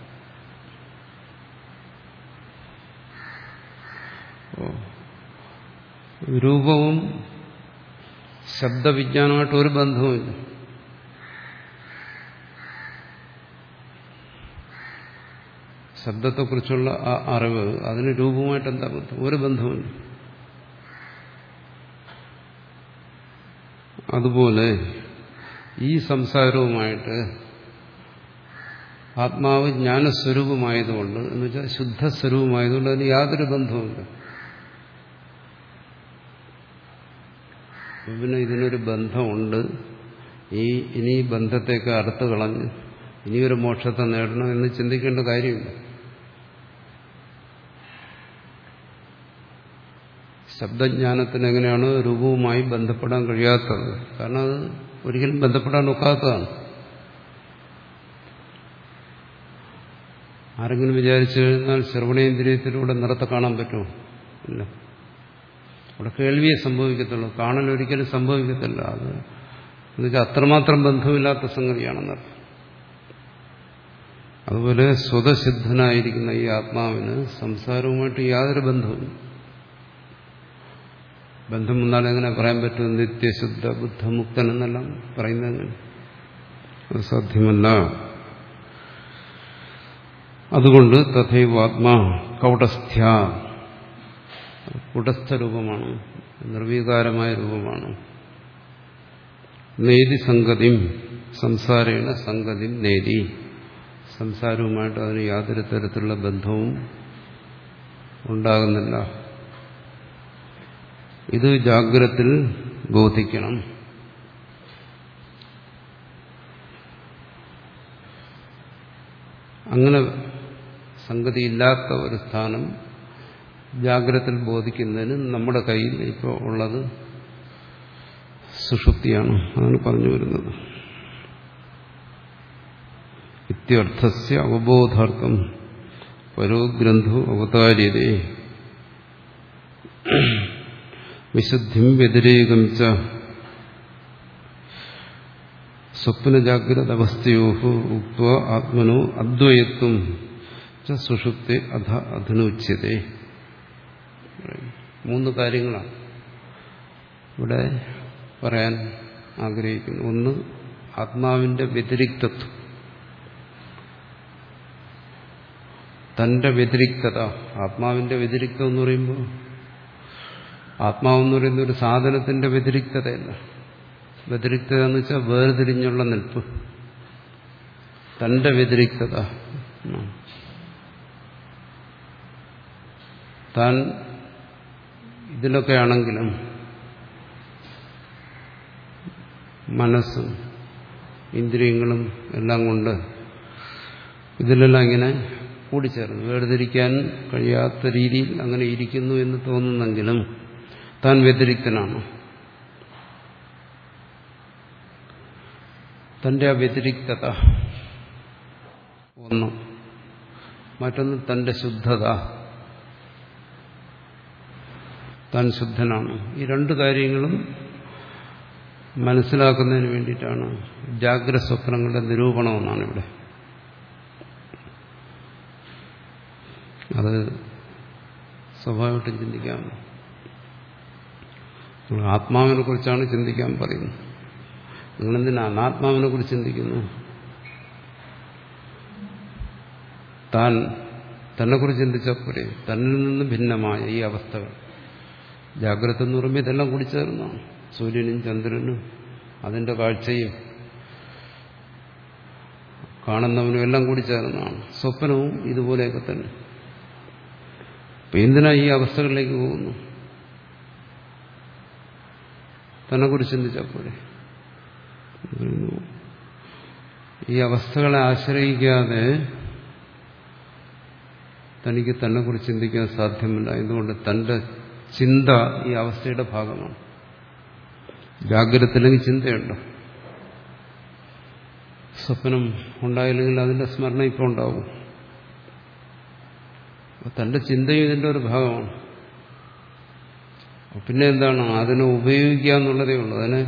Speaker 1: രൂപവും ശബ്ദവിജ്ഞാനമായിട്ട് ഒരു ബന്ധവുമില്ല. ശബ്ദത്തെക്കുറിച്ചുള്ള ആ അറിവ് അതിന് രൂപവുമായിട്ട് എന്താ ബന്ധം? ഒരു ബന്ധവുമില്ല. അതുപോലെ ഈ സംസാരവുമായിട്ട് ആത്മാവ് ജ്ഞാനസ്വരൂപമായതുകൊണ്ട്, എന്ന് വെച്ചാൽ ശുദ്ധസ്വരൂപമായതുകൊണ്ട് അതിന് യാതൊരു ബന്ധവുമില്ല. പിന്നെ ഇതിനൊരു ബന്ധമുണ്ട്, ഈ ഇനി ബന്ധത്തേക്ക് അറുത്ത് കളഞ്ഞ് ഇനിയൊരു മോക്ഷത്തെ നേടണം എന്ന് ചിന്തിക്കേണ്ട കാര്യമില്ല. ശബ്ദജ്ഞാനത്തിന് എങ്ങനെയാണ് രൂപവുമായി ബന്ധപ്പെടാൻ കഴിയാത്തത്? കാരണം അത് ഒരിക്കലും ബന്ധപ്പെടാൻ ഒക്കാത്തതാണ്. ആരെങ്കിലും വിചാരിച്ചു കഴിഞ്ഞാൽ ശ്രവണേന്ദ്രിയത്തിലൂടെ നിറത്തെ കാണാൻ പറ്റുമോ? ഇല്ല. അവിടെ കേൾവിയെ സംഭവിക്കത്തുള്ളൂ, കാണൽ ഒരിക്കലും സംഭവിക്കത്തില്ല. അത് എന്നുവെച്ചാൽ അത്രമാത്രം ബന്ധമില്ലാത്ത സംഗതിയാണെന്നർത്ഥം. അതുപോലെ സ്വതസിദ്ധനായിരിക്കുന്ന ഈ ആത്മാവിന് സംസാരവുമായിട്ട് യാതൊരു ബന്ധവും. ബന്ധം വന്നാൽ എങ്ങനെ പറയാൻ പറ്റും നിത്യശുദ്ധ ബുദ്ധമുക്തൻ എന്നെല്ലാം പറയുന്നത്? അത് സാധ്യമല്ല. അതുകൊണ്ട് തഥൈവാത്മാ കൗടസ്ഥ്യ, കുടസ്ഥ രൂപമാണ്, നിർവീകാരമായ രൂപമാണ്. നേതി സംഗതിം സംസാരേണ സംഗതിം നേതി. സംസാരവുമായിട്ട് അതിന് യാതൊരു തരത്തിലുള്ള ബന്ധവും ഉണ്ടാകുന്നില്ല. ഇത് ജാഗ്രത്തിൽ ബോധിക്കണം. അങ്ങനെ സംഗതിയില്ലാത്ത ഒരു സ്ഥാനം ജാഗ്രതയിൽ ബോധിക്കുന്നതിന് നമ്മുടെ കയ്യിൽ ഇപ്പോൾ ഉള്ളത് സുഷുപ്തിയാണ്. അതാണ് പറഞ്ഞു വരുന്നത്. ഇത്യർത്ഥസ്യ അവബോധാർത്ഥം പരോ ഗ്രന്ഥോ അവതാര്യതേ വിശുദ്ധിം വ്യതിരേകം ച സ്വപ്നജാഗ്രത അവസ്ഥയോ ഉക്ത്വാ ആത്മനോ അദ്വയത്വം ച സുഷുപ്തി അധ അധനുച്യതേ. മൂന്ന് കാര്യങ്ങളാണ് ഇവിടെ പറയാൻ ആഗ്രഹിക്കുന്നു. ഒന്ന് ആത്മാവിന്റെ വ്യതിരിക്തത്വം, തന്റെ വ്യതിരിക്തത. ആത്മാവിന്റെ വ്യതിരിക്തം എന്ന് പറയുമ്പോൾ ആത്മാവെന്ന് പറയുന്ന ഒരു സാധനത്തിന്റെ വ്യതിരിക്തതയല്ല. വ്യതിരിക്തത എന്ന് വെച്ചാൽ വേർതിരിഞ്ഞുള്ള നിൽപ്പ്, തന്റെ വ്യതിരിക്തത. താൻ ഇതിലൊക്കെ ആണെങ്കിലും മനസ്സും ഇന്ദ്രിയങ്ങളും എല്ലാം കൊണ്ട് ഇതിലെല്ലാം ഇങ്ങനെ കൂടിച്ചേർന്നു, വേർതിരിക്കാൻ കഴിയാത്ത രീതിയിൽ അങ്ങനെ ഇരിക്കുന്നു എന്ന് തോന്നുന്നെങ്കിലും താൻ വ്യതിരിക്തനാണ്. തന്റെ ആ വ്യതിരിക്തത ഒന്ന്. മറ്റൊന്ന് തന്റെ ശുദ്ധത, താൻ ശുദ്ധനാണ്. ഈ രണ്ട് കാര്യങ്ങളും മനസ്സിലാക്കുന്നതിന് വേണ്ടിയിട്ടാണ് ജാഗ്രത സ്വപ്നങ്ങളുടെ നിരൂപണമെന്നാണ് ഇവിടെ. അത് സ്വാഭാവികമായിട്ടും ചിന്തിക്കാം. ആത്മാവിനെ കുറിച്ചാണ് ചിന്തിക്കാൻ പറയുന്നത്. നിങ്ങളെന്തിനാ അനാത്മാവിനെ കുറിച്ച് ചിന്തിക്കുന്നു? താൻ തന്നെക്കുറിച്ച് ചിന്തിച്ചാൽ പോരെ. തന്നിൽ നിന്ന് ഭിന്നമായ ഈ അവസ്ഥകൾ, ജാഗ്രത എന്ന് പറയുമ്പോൾ ഇതെല്ലാം കൂടി ചേർന്നതാണ്. സൂര്യനും ചന്ദ്രനും അതിന്റെ കാഴ്ചയും കാണുന്നവനും എല്ലാം കൂടി ചേർന്നതാണ്. സ്വപ്നവും ഇതുപോലെയൊക്കെ തന്നെ. അപ്പം എന്തിനാ ഈ അവസ്ഥകളിലേക്ക് പോകുന്നു? തന്നെക്കുറിച്ച് ചിന്തിച്ചാൽ പോരെ. ഈ അവസ്ഥകളെ ആശ്രയിക്കാതെ തനിക്ക് തന്നെക്കുറിച്ച് ചിന്തിക്കാൻ സാധ്യമല്ല. എന്തുകൊണ്ട്? തന്റെ ചിന്ത ഈ അവസ്ഥയുടെ ഭാഗമാണ്. ജാഗ്രതയില്ലെങ്കിൽ ചിന്തയുണ്ടോ? സ്വപ്നം ഉണ്ടായില്ലെങ്കിൽ അതിന്റെ സ്മരണ ഇപ്പോൾ ഉണ്ടാവും. തന്റെ ചിന്തയും ഇതിന്റെ ഒരു ഭാഗമാണ്. പിന്നെ എന്താണ്? അതിനെ ഉപയോഗിക്കുക എന്നുള്ളതേ ഉള്ളൂ. അതിനെ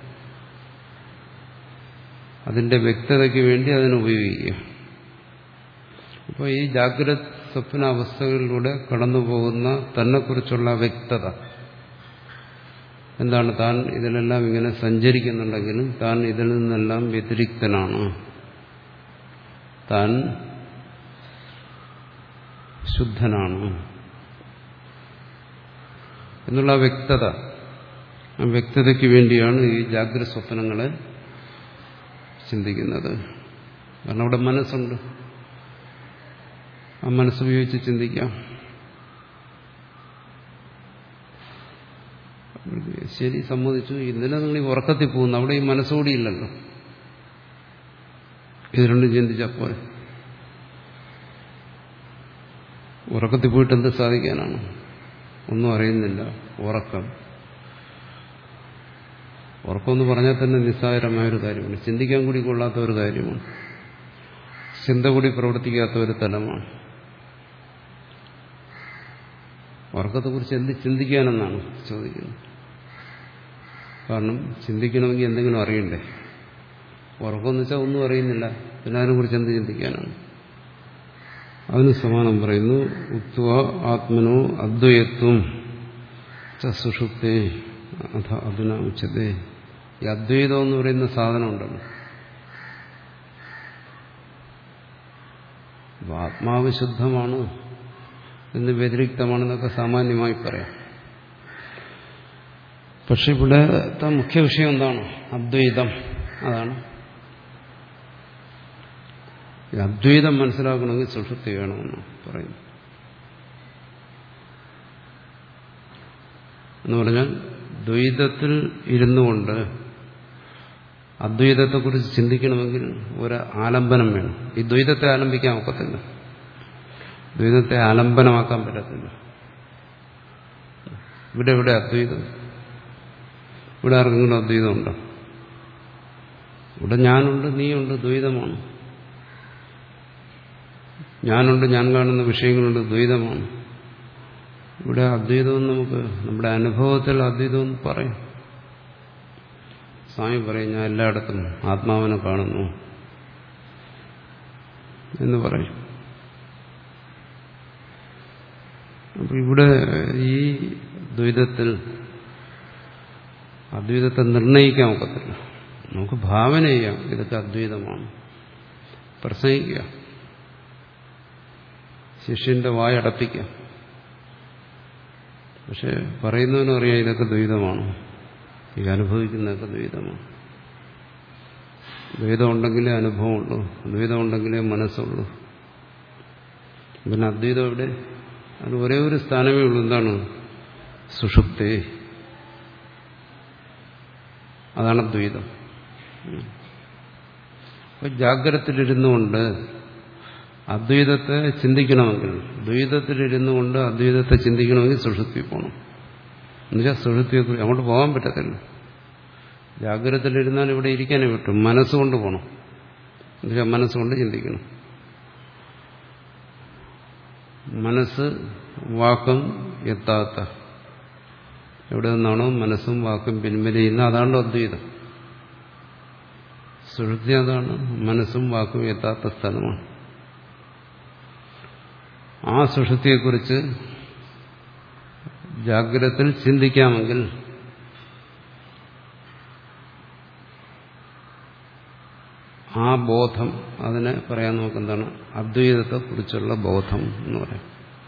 Speaker 1: അതിന്റെ വ്യക്തതയ്ക്ക് വേണ്ടി അതിനെ ഉപയോഗിക്കുക. അപ്പോൾ ഈ ജാഗ്രത സ്വപ്ന അവസ്ഥകളിലൂടെ കടന്നുപോകുന്ന തന്നെക്കുറിച്ചുള്ള വ്യക്തത എന്താണ്? താൻ ഇതിലെല്ലാം ഇങ്ങനെ സഞ്ചരിക്കുന്നുണ്ടെങ്കിലും താൻ ഇതിൽ നിന്നെല്ലാം വ്യതിരിക്തനാണ്. താൻ ശുദ്ധനാണ് എന്നുള്ള വ്യക്തത. ആ വ്യക്തതയ്ക്ക് വേണ്ടിയാണ് ഈ ജാഗ്രത സ്വപ്നങ്ങളെ ചിന്തിക്കുന്നത്. കാരണം അവിടെ മനസ്സുണ്ട്. ആ മനസ്സുപയോഗിച്ച് ചിന്തിക്കാം. ശരി, സമ്മതിച്ചു. ഇന്നലെ നിങ്ങൾ ഈ ഉറക്കത്തിൽ പോകുന്നു, അവിടെ ഈ മനസ്സുകൂടിയില്ലല്ലോ. ഇത് രണ്ടും ചിന്തിച്ചാൽ പോലെ. ഉറക്കത്തിൽ പോയിട്ട് എന്ത് സാധിക്കാനാണ്? ഒന്നും അറിയുന്നില്ല. ഉറക്കം ഉറക്കമെന്ന് പറഞ്ഞാൽ തന്നെ നിസ്സാരമായൊരു കാര്യമാണ്. ചിന്തിക്കാൻ കൂടി കൊള്ളാത്ത ഒരു കാര്യമാണ്. ചിന്ത കൂടി പ്രവർത്തിക്കാത്ത ഒരു തലമാണ്. ഉറക്കത്തെക്കുറിച്ച് എന്ത് ചിന്തിക്കാനെന്നാണ് ചോദിക്കുന്നത്. കാരണം ചിന്തിക്കണമെങ്കിൽ എന്തെങ്കിലും അറിയണ്ടേ. ഉറക്കമെന്ന് വെച്ചാൽ ഒന്നും അറിയുന്നില്ല, പിന്നെ അതിനെക്കുറിച്ച് എന്ത് ചിന്തിക്കാനാണ്? അതിന് സമാനം പറയുന്നു. ഉക്ത്വ ആത്മനോ അദ്വൈത്വം സുഷുപ്തേ അഥ അധുന ഉച്ചതേ. ഈ അദ്വൈതം എന്ന് പറയുന്ന സാധനം ഉണ്ടല്ലോ. ആത്മാവ് ശുദ്ധമാണ് എന്ന് വ്യതിരിക്തമാണെന്നൊക്കെ സാമാന്യമായി പറയാം. പക്ഷെ ഇവിടുത്തെ മുഖ്യ വിഷയം എന്താണ്? അദ്വൈതം. അതാണ് ഈ അദ്വൈതം മനസ്സിലാക്കണമെങ്കിൽ സുഷുപ്തി വേണമെന്ന് പറയുന്നു. എന്ന് പറഞ്ഞാൽ ദ്വൈതത്തിൽ ഇരുന്നു കൊണ്ട് അദ്വൈതത്തെക്കുറിച്ച് ചിന്തിക്കണമെങ്കിൽ ഒരു ആലംബനം വേണം. ഈ ദ്വൈതത്തെ ആലംബിക്കാൻ ഒക്കത്തില്ല. ദ്വൈതത്തെ ആലംബനമാക്കാൻ പറ്റത്തില്ല. ഇവിടെ ഇവിടെ അദ്വൈതം. ഇവിടെ ആർക്കെങ്കിലും അദ്വൈതമുണ്ടോ? ഇവിടെ ഞാനുണ്ട്, നീയുണ്ട്, ദ്വൈതമാണ്. ഞാനുണ്ട്, ഞാൻ കാണുന്ന വിഷയങ്ങളുണ്ട്, ദ്വൈതമാണ്. ഇവിടെ അദ്വൈതം നമുക്ക് നമ്മുടെ അനുഭവത്തിൽ അദ്വൈതം എന്ന് പറയും. സ്വാമി പറയും, ഞാൻ എല്ലായിടത്തും ആത്മാവിനെ കാണുന്നു എന്ന് പറയും. അപ്പൊ ഇവിടെ ഈ ദ്വൈതത്തിൽ അദ്വൈതത്തെ നിർണയിക്കാൻ ഒക്കത്തില്ല. നമുക്ക് ഭാവന ചെയ്യാം ഇതൊക്കെ അദ്വൈതമാണ്, പ്രസംഗിക്കുക, ശിഷ്യന്റെ വായടപ്പിക്കാം. പക്ഷെ പറയുന്നവനും അറിയാം ഇതൊക്കെ ദ്വൈതമാണ്, ഇത് അനുഭവിക്കുന്നതൊക്കെ ദ്വൈതമാണ്. ദ്വൈതം ഉണ്ടെങ്കിലേ അനുഭവമുള്ളൂ, ദ്വൈതം ഉണ്ടെങ്കിലേ മനസ്സുള്ളൂ. പിന്നെ അദ്വൈതം ഇവിടെ അത് ഒരേ ഒരു സ്ഥാനമേ ഉള്ളൂ. എന്താണ്? സുഷുപ്തി. അതാണ് ദ്വൈതം. അപ്പൊ ജാഗ്രതത്തിലിരുന്നുകൊണ്ട് അദ്വൈതത്തെ ചിന്തിക്കണമെങ്കിൽ, ദ്വൈതത്തിലിരുന്നു കൊണ്ട് അദ്വൈതത്തെ ചിന്തിക്കണമെങ്കിൽ സുഷുപ്തി പോകണം. എന്നുവെച്ചാൽ സുഷുപ്തിയെ കുറിച്ച് അങ്ങോട്ട് പോകാൻ പറ്റത്തില്ല. ജാഗ്രതത്തിലിരുന്നാൽ ഇവിടെ ഇരിക്കാനേ പറ്റും, മനസ്സുകൊണ്ട് പോകണം. എന്നുവെച്ചാൽ മനസ്സുകൊണ്ട് ചിന്തിക്കണം. മനസ്സ് വാക്കും എത്താത്ത എവിടെ നിന്നാണോ മനസ്സും വാക്കും പിൻവലിയുന്ന അതാണല്ലോ അദ്വൈതം. സുഷുപ്തി അതാണ്, മനസ്സും വാക്കും എത്താത്ത സ്ഥലമാണ്. ആ സുഷുപ്തിയെക്കുറിച്ച് ജാഗ്രതത്തിൽ ചിന്തിക്കാമെങ്കിൽ ആ ബോധം, അതിനെ പറയാൻ നോക്കുന്നതാണ് അദ്വൈതത്തെക്കുറിച്ചുള്ള ബോധം എന്ന് പറയാം.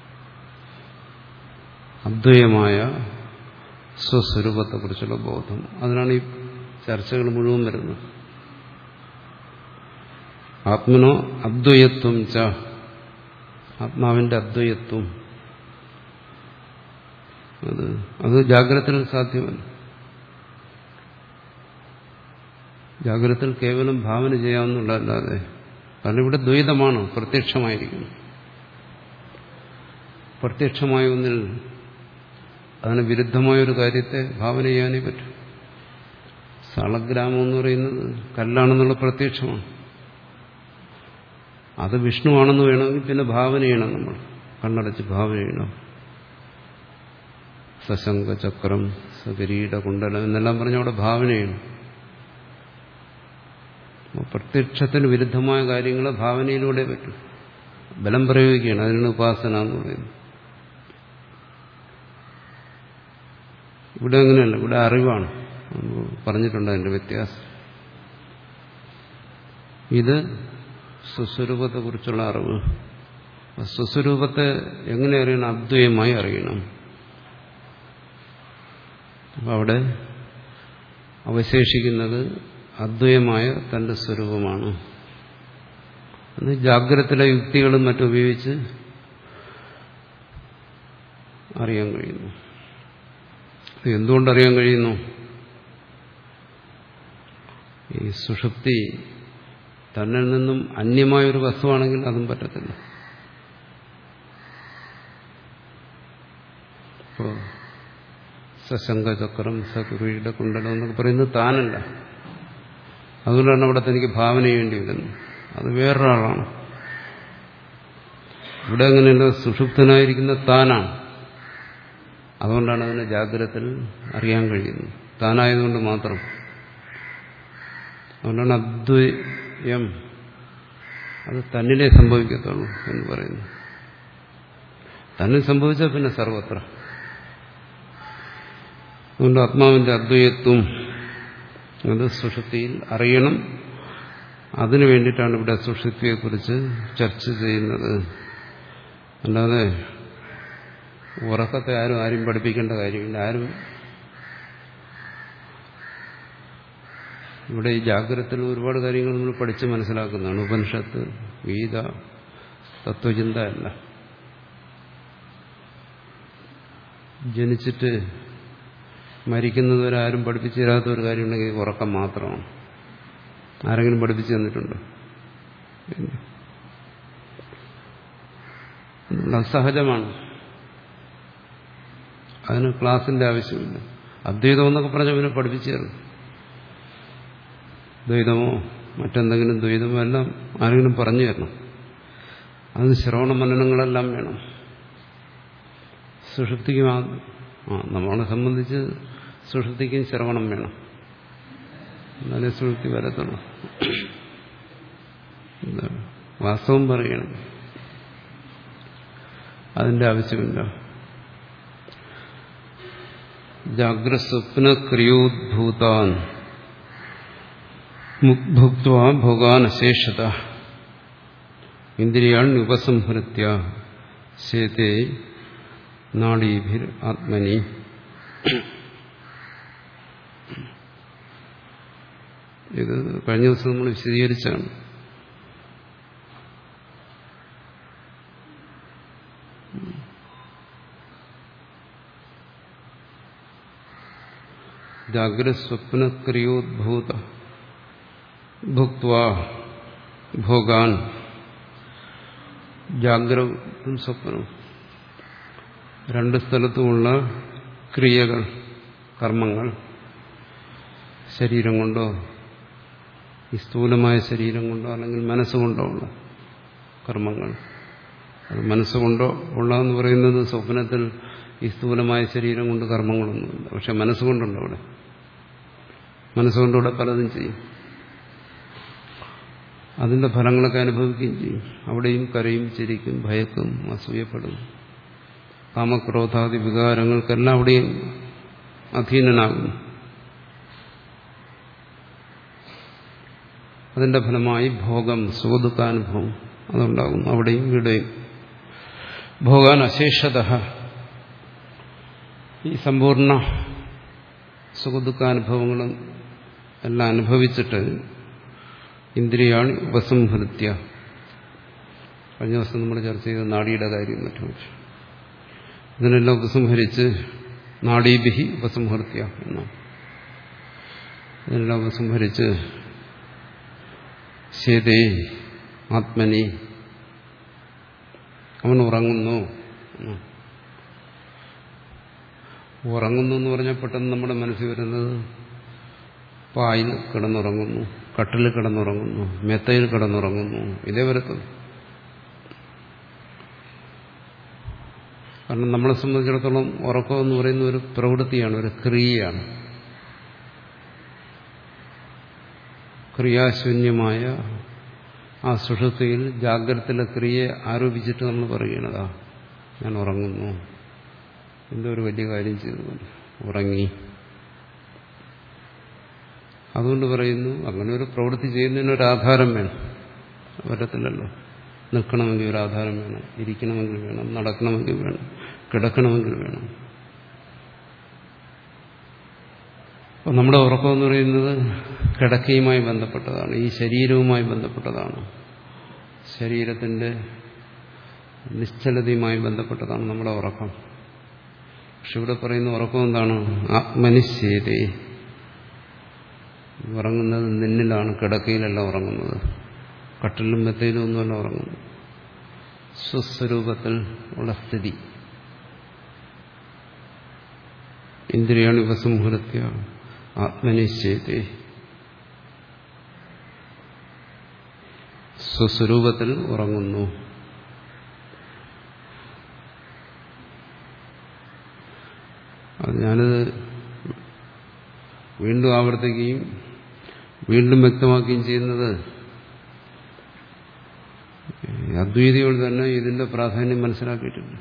Speaker 1: അദ്വൈതമായ സ്വസ്വരൂപത്തെക്കുറിച്ചുള്ള ബോധം. അതിനാണ് ഈ ചർച്ചകൾ മുഴുവൻ വരുന്നത്. ആത്മനോ അദ്വൈതത്വം ച, ആത്മാവിന്റെ അദ്വൈതത്വം, അത് അത് ജാഗ്രതയിൽ സാധ്യമല്ല. ജാഗ്രതത്തിൽ കേവലം ഭാവന ചെയ്യാവുന്നതല്ലാതെ, കാരണം ഇവിടെ ദ്വൈതമാണ് പ്രത്യക്ഷമായിരിക്കുന്നു. പ്രത്യക്ഷമായ ഒന്നിൽ അതിന് വിരുദ്ധമായൊരു കാര്യത്തെ ഭാവന ചെയ്യാനേ പറ്റും. സാളഗ്രാമം എന്ന് പറയുന്നത് കല്ലാണെന്നുള്ള പ്രത്യക്ഷമാണ്. അത് വിഷ്ണുവാണെന്ന് വേണമെങ്കിൽ പിന്നെ ഭാവന ചെയ്യണം, നമ്മൾ കണ്ണടച്ച് ഭാവന ചെയ്യണം. സശങ്ക ചക്രം സകിരീട കുണ്ടലം എന്നെല്ലാം പറഞ്ഞ അവിടെ ഭാവന ചെയ്യണം. പ്രത്യക്ഷത്തിന് വിരുദ്ധമായ കാര്യങ്ങൾ ഭാവനയിലൂടെ പറ്റും. ബലം പ്രയോഗിക്കുകയാണ്, അതിനാണ് ഉപാസന എന്ന് പറയുന്നത്. ഇവിടെ അങ്ങനെയല്ല, ഇവിടെ അറിവാണ്. പറഞ്ഞിട്ടുണ്ട് അതിന്റെ വ്യത്യാസം. ഇത് സ്വസ്വരൂപത്തെക്കുറിച്ചുള്ള അറിവ്. സ്വസ്വരൂപത്തെ എങ്ങനെ അറിയണം? അദ്വൈതമായി അറിയണം. അപ്പം അവിടെ അവശേഷിക്കുന്നത് അദ്വൈതമായ തന്റെ സ്വരൂപമാണ്. അത് ജാഗ്രതയിലെ യുക്തികളും മറ്റും ഉപയോഗിച്ച് അറിയാൻ കഴിയുന്നു. എന്തുകൊണ്ടറിയാൻ കഴിയുന്നു? ഈ സുഷുപ്തി തന്നിൽ നിന്നും അന്യമായൊരു വസ്തുവാണെങ്കിൽ അതും പറ്റത്തില്ല. ഇപ്പോ സശങ്കചക്രം സകുരീട കുണ്ടലം എന്നൊക്കെ പറയുന്നത് താനല്ല. അതുകൊണ്ടാണ് അവിടെ തനിക്ക് ഭാവന ചെയ്യേണ്ടി വരുന്നത്. അത് വേറൊരാളാണ്. ഇവിടെ അങ്ങനെയല്ല, സുഷുപ്തനായിരിക്കുന്ന താനാണ്. അതുകൊണ്ടാണ് അതിനെ ജാഗ്രതത്തിൽ അറിയാൻ കഴിയുന്നത്, താനായതുകൊണ്ട് മാത്രം. അതുകൊണ്ടാണ് അദ്വയം അത് തന്നിലേ സംഭവിക്കത്തുള്ളൂ എന്ന് പറയുന്നു. തന്നിൽ സംഭവിച്ചാൽ പിന്നെ സർവത്ര. അതുകൊണ്ട് ആത്മാവിന്റെ അദ്വൈതത്വം അത് സുഷുപ്തിയിൽ അറിയണം. അതിനു വേണ്ടിയിട്ടാണ് ഇവിടെ സുഷുപ്തിയെക്കുറിച്ച് ചർച്ച ചെയ്യുന്നത്. അല്ലാതെ ഉറക്കത്തെ ആരും ആരും പഠിപ്പിക്കേണ്ട കാര്യമില്ല. ആരും ഇവിടെ ഈ ജാഗ്രതത്തിൽ ഒരുപാട് കാര്യങ്ങൾ നമ്മൾ പഠിച്ച് മനസ്സിലാക്കുന്നതാണ്. ഉപനിഷത്ത്, ഗീത, തത്വചിന്ത അല്ല. ജനിച്ചിട്ട് മരിക്കുന്നതുവരെ ആരും പഠിപ്പിച്ചു തരാത്ത ഒരു കാര്യമുണ്ടെങ്കിൽ ഉറക്കം മാത്രമാണ്. ആരെങ്കിലും പഠിപ്പിച്ചു തന്നിട്ടുണ്ടോ? സഹജമാണ്. അതിന് ക്ലാസിന്റെ ആവശ്യമില്ല. അദ്വൈതം എന്നൊക്കെ പറഞ്ഞാൽ പിന്നെ പഠിപ്പിച്ചു തരണം. ദ്വൈതമോ മറ്റെന്തെങ്കിലും ദ്വൈതമോ എല്ലാം ആരെങ്കിലും പറഞ്ഞു തരണം. അതിന് ശ്രവണ മനനങ്ങളെല്ലാം വേണം. സുഷുപ്തിക്കും ആ നമ്മളെ സംബന്ധിച്ച് സുഷുപ്തിക്കും ശ്രവണം വേണം. എന്നാലേ സുഷുപ്തി വരത്തുള്ളൂ. വാസ്തവം പറയണം, അതിന്റെ ആവശ്യമില്ല. ജാഗ്രസ്വപ്നക്രിയോദ്ഭൂതാൻ ഭുക്ത്വാ ഭോഗാൻ അശേഷത ഇന്ദ്രിയാൻ ഉപസംഹൃത്യ ശേതേ നാഡീഭിർ ആത്മനി. ഇത് കഴിഞ്ഞ ദിവസം നമ്മൾ വിശദീകരിച്ചാണ്. ജാഗ്രസ്വപ്നക്രിയോദ്ഭൂത ഭുക്ത്വാ ഭോഗാൻ. ജാഗ്രതും സ്വപ്നവും രണ്ട് സ്ഥലത്തുമുള്ള ക്രിയകൾ, കർമ്മങ്ങൾ, ശരീരം കൊണ്ടോ ഈ സ്ഥൂലമായ ശരീരം കൊണ്ടോ അല്ലെങ്കിൽ മനസ്സുകൊണ്ടോ ഉള്ള കർമ്മങ്ങൾ. അത് മനസ്സുകൊണ്ടോ ഉള്ളതെന്ന് പറയുന്നത് സ്വപ്നത്തിൽ ഈ സ്ഥൂലമായ ശരീരം കൊണ്ട് കർമ്മങ്ങളൊന്നുമില്ല. പക്ഷെ മനസ്സുകൊണ്ടുണ്ട് അവിടെ. മനസ്സുകൊണ്ടിവിടെ പലതും ചെയ്യും. അതിന്റെ ഫലങ്ങളൊക്കെ അനുഭവിക്കുകയും ചെയ്യും. അവിടെയും കരയും, ചിരിക്കും, ഭയക്കും, അസൂയപ്പെടും. കാമക്രോധാദി വികാരങ്ങൾക്കെല്ലാം അവിടെയും അധീനനാകുന്നു. അതിന്റെ ഫലമായി ഭോഗം, സുഖദുഃഖാനുഭവം അതുണ്ടാകുന്നു. അവിടെയും ഇവിടെയും ഭോഗാൻ അശേഷത. ഈ സമ്പൂർണ്ണ സുഖദുഃഖാനുഭവങ്ങളും എല്ലാം അനുഭവിച്ചിട്ട് ഇന്ദ്രിയാണ് ഉപസംഹൃത്യ. കഴിഞ്ഞ ദിവസം നമ്മൾ ചർച്ച ചെയ്ത നാഡിയുടെ കാര്യം മറ്റും ഇതിനെല്ലാം ഉപസംഹരിച്ച് നാഡീഭിഹി ഉപസംഹൃത്യ എന്നാണ്. ഇതിനെല്ലാം ഉപസംഹരിച്ച് ശേതേ ആത്മനി അവൻ ഉറങ്ങുന്നു. ഉറങ്ങുന്നു എന്ന് പറഞ്ഞാൽ പെട്ടെന്ന് നമ്മുടെ മനസ്സിൽ വരുന്നത് പായിൽ കിടന്നുറങ്ങുന്നു, കട്ടിൽ കിടന്നുറങ്ങുന്നു, മെത്തയിൽ കിടന്നുറങ്ങുന്നു, ഇതേ വരത്തുള്ളൂ. കാരണം നമ്മളെ സംബന്ധിച്ചിടത്തോളം ഉറക്കം എന്ന് പറയുന്ന ഒരു പ്രവൃത്തിയാണ്, ഒരു ക്രിയയാണ്. ക്രിയാശൂന്യമായ ആ സുഷുപ്തിയിൽ ജാഗ്രതയിലെ ക്രിയയെ ആരോപിച്ചിട്ട് നമ്മൾ പറയുകയാണതാ ഞാൻ ഉറങ്ങുന്നു, എന്തോ ഒരു വലിയ കാര്യം ചെയ്തു, ഉറങ്ങി. അതുകൊണ്ട് പറയുന്നു അങ്ങനെ ഒരു പ്രവൃത്തി ചെയ്യുന്നതിനൊരാധാരം വേണം. പറ്റത്തില്ലല്ലോ. നിൽക്കണമെങ്കിൽ ഒരു ആധാരം വേണം, ഇരിക്കണമെങ്കിൽ വേണം, നടക്കണമെങ്കിൽ വേണം, കിടക്കണമെങ്കിൽ വേണം. അപ്പം നമ്മുടെ ഉറക്കം എന്ന് പറയുന്നത് കിടക്കയുമായി ബന്ധപ്പെട്ടതാണ്, ഈ ശരീരവുമായി ബന്ധപ്പെട്ടതാണ്, ശരീരത്തിന്റെ നിശ്ചലതയുമായി ബന്ധപ്പെട്ടതാണ് നമ്മുടെ ഉറക്കം. പക്ഷെ ഇവിടെ പറയുന്ന ഉറക്കം എന്താണ്? ആത്മനിശ്ചേതേ. ഉറങ്ങുന്നത് നിന്നിലാണ്, കിടക്കയിലല്ല ഉറങ്ങുന്നത്, കട്ടിലും മെത്തയിലും ഒന്നുമല്ല ഉറങ്ങുന്നത്. സ്വസ്വരൂപത്തിൽ ഉള്ള സ്ഥിതി. ഇന്ദ്രിയാണി ഉപസംഹൃത്യ ആത്മനിശ്ചേതേ. സ്വസ്വരൂപത്തിൽ ഉറങ്ങുന്നു. അത് ഞാനത് വീണ്ടും ആവർത്തിക്കുകയും വീണ്ടും വ്യക്തമാക്കുകയും ചെയ്യുന്നത് അദ്വൈതികൾ തന്നെ ഇതിന്റെ പ്രാധാന്യം മനസ്സിലാക്കിയിട്ടുണ്ട്.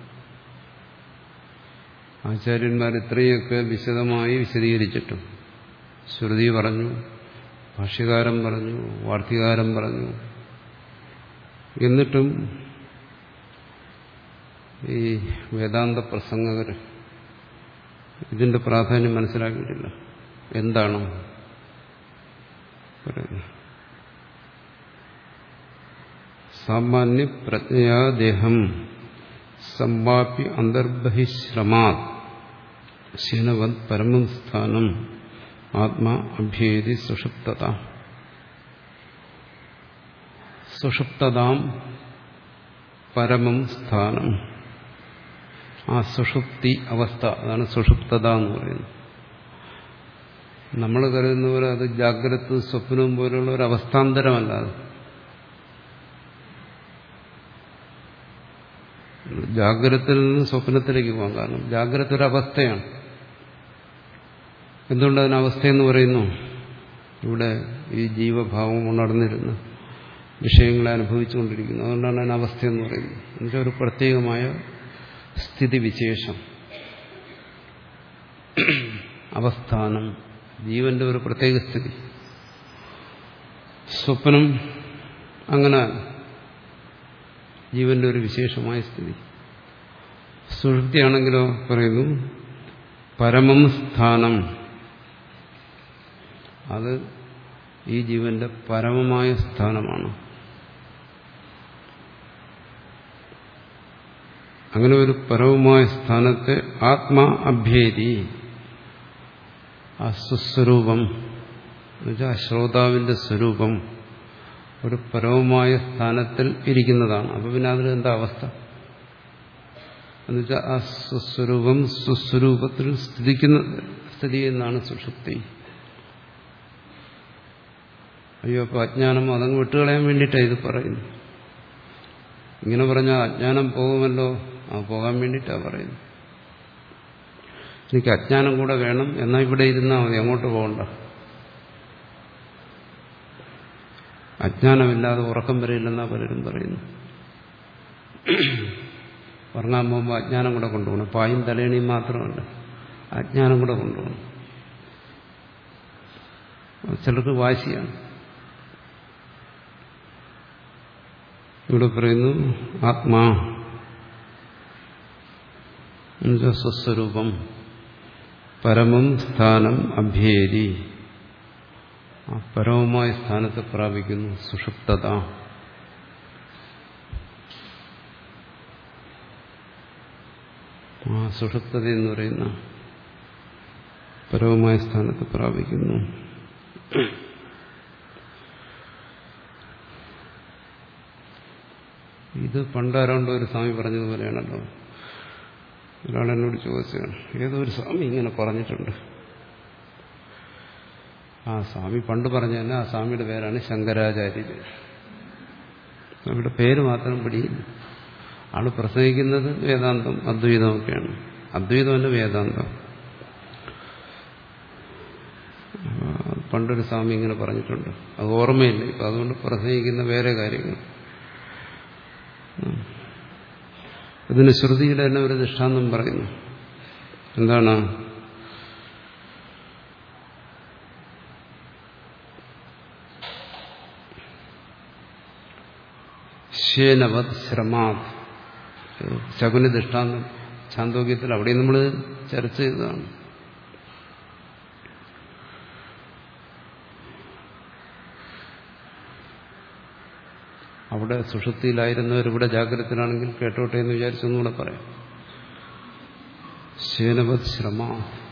Speaker 1: ആചാര്യന്മാർ ഇത്രയൊക്കെ വിശദമായി വിശദീകരിച്ചിട്ടും, ശ്രുതി പറഞ്ഞു, ഭാഷ്യകാരൻ പറഞ്ഞു, വാർത്തികാരൻ പറഞ്ഞു, എന്നിട്ടും ഈ വേദാന്ത പ്രസംഗകർ ഇതിന്റെ പ്രാധാന്യം മനസ്സിലാക്കിയിട്ടില്ല. എന്താണ് പറയുന്നത്? സാമാന്യ പ്രജ്ഞയാ ദേഹം സമ്പാപ്യ അന്തർബഹിശ്രമാത് ശീനവത് പരമം സ്ഥാനം ആത്മാ അഭ്യേതി സുഷുപ്തത. സുഷുപ്തതാം പരമം സ്ഥാനം. ആ സുഷുപ്തി അവസ്ഥ, അതാണ് സുഷുപ്തത എന്ന് പറയുന്നത്. നമ്മൾ കരുതുന്ന പോലെ അത് ജാഗ്രത സ്വപ്നവും പോലുള്ള ഒരു അവസ്ഥാന്തരമല്ല. അത് ജാഗ്രതയിൽ നിന്ന് സ്വപ്നത്തിലേക്ക് പോകാം. കാരണം ജാഗ്രത ഒരു അവസ്ഥയാണ്. എന്തുകൊണ്ട് അതിന് അവസ്ഥയെന്ന് പറയുന്നു? ഇവിടെ ഈ ജീവഭാവം ഉണർന്നിരുന്ന് വിഷയങ്ങളെ അനുഭവിച്ചുകൊണ്ടിരിക്കുന്നു. അതുകൊണ്ടാണ് അതിന് അവസ്ഥയെന്ന് പറയുന്നത്. എന്നുവെച്ചാൽ ഒരു പ്രത്യേകമായ സ്ഥിതിവിശേഷം. അവസ്ഥാനം, ജീവന്റെ ഒരു പ്രത്യേക സ്ഥിതി. സ്വപ്നം അങ്ങനെ ജീവന്റെ ഒരു വിശേഷമായ സ്ഥിതി. സുഷുപ്തിയാണെങ്കിലോ പറയുന്നു പരമം സ്ഥാനം, അത് ഈ ജീവന്റെ പരമമായ സ്ഥാനമാണ്. അങ്ങനെ ഒരു പരമമായ സ്ഥാനത്തെ ആത്മാ അഭ്യേരി, ആ സ്വസ്വരൂപം എന്നുവെച്ചാൽ ശ്രോതാവിന്റെ സ്വരൂപം ഒരു പരമമായ സ്ഥാനത്തിൽ ഇരിക്കുന്നതാണ്. അപ്പൊ പിന്നെ അതിൽ എന്താ അവസ്ഥ എന്നുവെച്ചാൽ ആ സ്വസ്വരൂപം സ്വസ്വരൂപത്തിൽ സ്ഥിതിക്കുന്ന സ്ഥിതി എന്നാണ് സുഷുപ്തി. അയ്യോ, അപ്പൊ അജ്ഞാനം അതങ്ങ് വിട്ടുകളയാൻ വേണ്ടിയിട്ടാണ് ഇത് പറയുന്നത്. ഇങ്ങനെ പറഞ്ഞാൽ അജ്ഞാനം പോകുമല്ലോ, ആ പോകാൻ വേണ്ടിയിട്ടാണ് പറയുന്നത്. എനിക്ക് അജ്ഞാനം കൂടെ വേണം, എന്നാൽ ഇവിടെ ഇരുന്നാൽ മതി, അങ്ങോട്ട് പോകണ്ട. അജ്ഞാനമില്ലാതെ ഉറക്കം വരില്ലെന്നാ പലരും പറയുന്നു. ഉറങ്ങാൻ പോകുമ്പോൾ അജ്ഞാനം കൂടെ കൊണ്ടുപോകണം. പായും തലേണിയും മാത്രമല്ല, അജ്ഞാനം കൂടെ കൊണ്ടുപോകണം. ചിലർക്ക് വാശിയാണ്. ഇവിടെ പറയുന്നു ആത്മാ സ്വസ്വരൂപം പരമം സ്ഥാനം അഭ്യേരി, ആ പരമമായ സ്ഥാനത്തെ പ്രാപിക്കുന്നു. സുഷുപ്തത, ആ സുഷുപ്തത എന്ന് പറയുന്ന പരമമായ സ്ഥാനത്തെ പ്രാപിക്കുന്നു. ഇത് പണ്ടാരോണ്ടോ ഒരു സ്വാമി പറഞ്ഞതുപോലെയാണല്ലോ. ഒരാൾ എന്നോട് ചോദിച്ചതാണ്, ഏതോ ഒരു സ്വാമി ഇങ്ങനെ പറഞ്ഞിട്ടുണ്ട്. ആ സ്വാമി പണ്ട് പറഞ്ഞു തന്നെ, ആ സ്വാമിയുടെ പേരാണ് ശങ്കരാചാര്യര്. സ്വാമിയുടെ പേര് മാത്രം പിടിയില്ല. ആള് പ്രസംഗിക്കുന്നത് വേദാന്തം അദ്വൈതമൊക്കെയാണ്. അദ്വൈതമല്ല വേദാന്തം. പണ്ടൊരു സ്വാമി ഇങ്ങനെ പറഞ്ഞിട്ടുണ്ട്, അത് ഓർമ്മയില്ല ഇപ്പം. അതുകൊണ്ട് പ്രസംഗിക്കുന്ന വേറെ കാര്യങ്ങൾ. ഇതിന് ശ്രുതിയുടെ തന്നെ ഒരു ദൃഷ്ടാന്തം പറയുന്നു. എന്താണ്? ശേനവത് ശ്രമാത്, ശകുനി ദൃഷ്ടാന്തം ഛാന്തോക്യത്തിൽ അവിടെ നമ്മൾ ചർച്ച ചെയ്തതാണ്. അവിടെ സുഷുപ്തിയിലായിരുന്നവർ ഇവിടെ ജാഗ്രതത്തിലാണെങ്കിൽ കേട്ടോട്ടെ എന്ന് വിചാരിച്ചൊന്നുകൂടെ പറയാം. ശേനവത് ശ്രമ,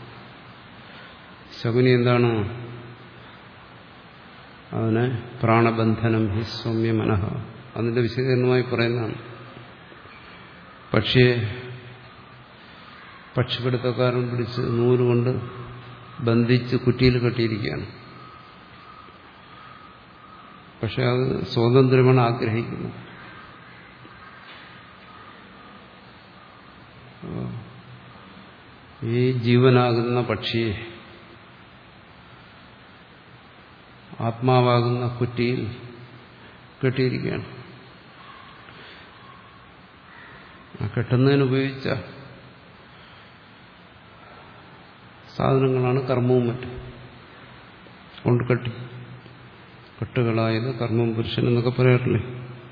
Speaker 1: ശകുനി എന്താണ്? അതിനെ പ്രാണബന്ധനം ഹി സൗമ്യ മനഃ, അതിന്റെ വിശദീകരണമായി പറയുന്നതാണ്. പക്ഷിയെ പക്ഷിപിടുത്തക്കാരൻ പിടിച്ച് നൂലുകൊണ്ട് ബന്ധിച്ച് കുറ്റിയിൽ കെട്ടിയിരിക്കുകയാണ്. പക്ഷെ അത് സ്വാതന്ത്ര്യമാണ് ആഗ്രഹിക്കുന്നത്. ഈ ജീവനാകുന്ന പക്ഷിയെ ആത്മാവാകുന്ന കുറ്റിയിൽ കെട്ടിയിരിക്കുകയാണ്. ആ കെട്ടുന്നതിന് ഉപയോഗിച്ച സാധനങ്ങളാണ് കർമ്മവും മറ്റും കൊണ്ട് കെട്ടി. കെട്ടുകളായത് കർമ്മം പുരുഷൻ എന്നൊക്കെ പറയാറില്ലേ,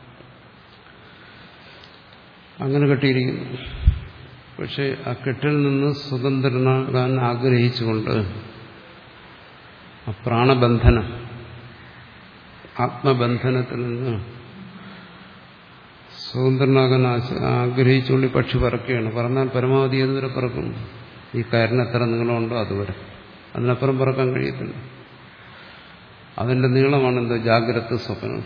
Speaker 1: അങ്ങനെ കെട്ടിയിരിക്കുന്നു. പക്ഷെ ആ കെട്ടിൽ നിന്ന് സ്വതന്ത്രനാകാൻ ആഗ്രഹിച്ചുകൊണ്ട് ആ പ്രാണബന്ധനം, ആത്മബന്ധനത്തിൽ നിന്ന് സ്വതന്ത്രനാകാൻ ആഗ്രഹിച്ചുകൊണ്ട് പക്ഷി പറക്കുകയാണ്. പറന്നാൽ പരമാവധി ഏതുവരെ പറക്കും? ഈ കയറിന് എത്ര നീളമുണ്ടോ അതുവരെ, അതിനപ്പുറം പറക്കാൻ കഴിയത്തില്ല. അതിന്റെ നീളമാണെന്തോ ജാഗ്രത സ്വപ്നം.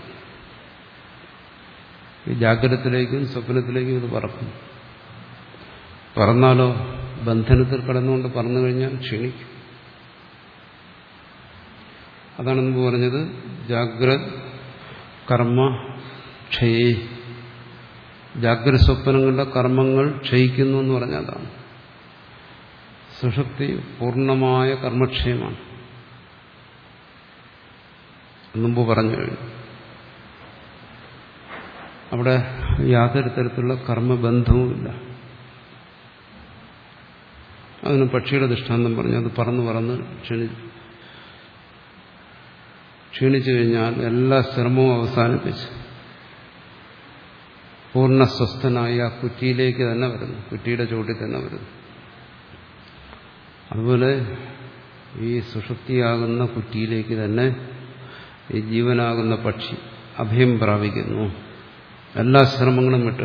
Speaker 1: ഈ ജാഗ്രതത്തിലേക്കും സ്വപ്നത്തിലേക്കും ഇത് പറക്കും. പറന്നാലോ ബന്ധനത്തിൽ കടന്നുകൊണ്ട് പറന്നു കഴിഞ്ഞാൽ ക്ഷീണിക്കും. അതാണ് മുമ്പ് പറഞ്ഞത്, ജാഗ്രത് കർമ്മ ക്ഷയേ, ജാഗ്രത സ്വപ്നങ്ങളുടെ കർമ്മങ്ങൾ ക്ഷയിക്കുന്നു എന്ന് പറഞ്ഞാൽ അതാണ്. സുഷുപ്തി പൂർണ്ണമായ കർമ്മക്ഷയമാണ്. മുമ്പ് പറഞ്ഞു കഴിഞ്ഞു. അവിടെ യാതൊരു തരത്തിലുള്ള കർമ്മബന്ധവുമില്ല. അതിന് പക്ഷിയുടെ ദൃഷ്ടാന്തം പറഞ്ഞു. അത് പറന്ന് പറന്ന് ക്ഷണിച്ചു ക്ഷീണിച്ചു കഴിഞ്ഞാൽ എല്ലാ ശ്രമവും അവസാനിപ്പിച്ച് പൂർണ്ണസ്വസ്ഥനായി ആ കുറ്റിയിലേക്ക് തന്നെ വരുന്നു, കുറ്റിയുടെ ചുവട്ടിൽ തന്നെ വരുന്നു. അതുപോലെ ഈ സുഷുപ്തിയാകുന്ന കുറ്റിയിലേക്ക് തന്നെ ഈ ജീവനാകുന്ന പക്ഷി അഭയം പ്രാപിക്കുന്നു, എല്ലാ ശ്രമങ്ങളും വിട്ട്.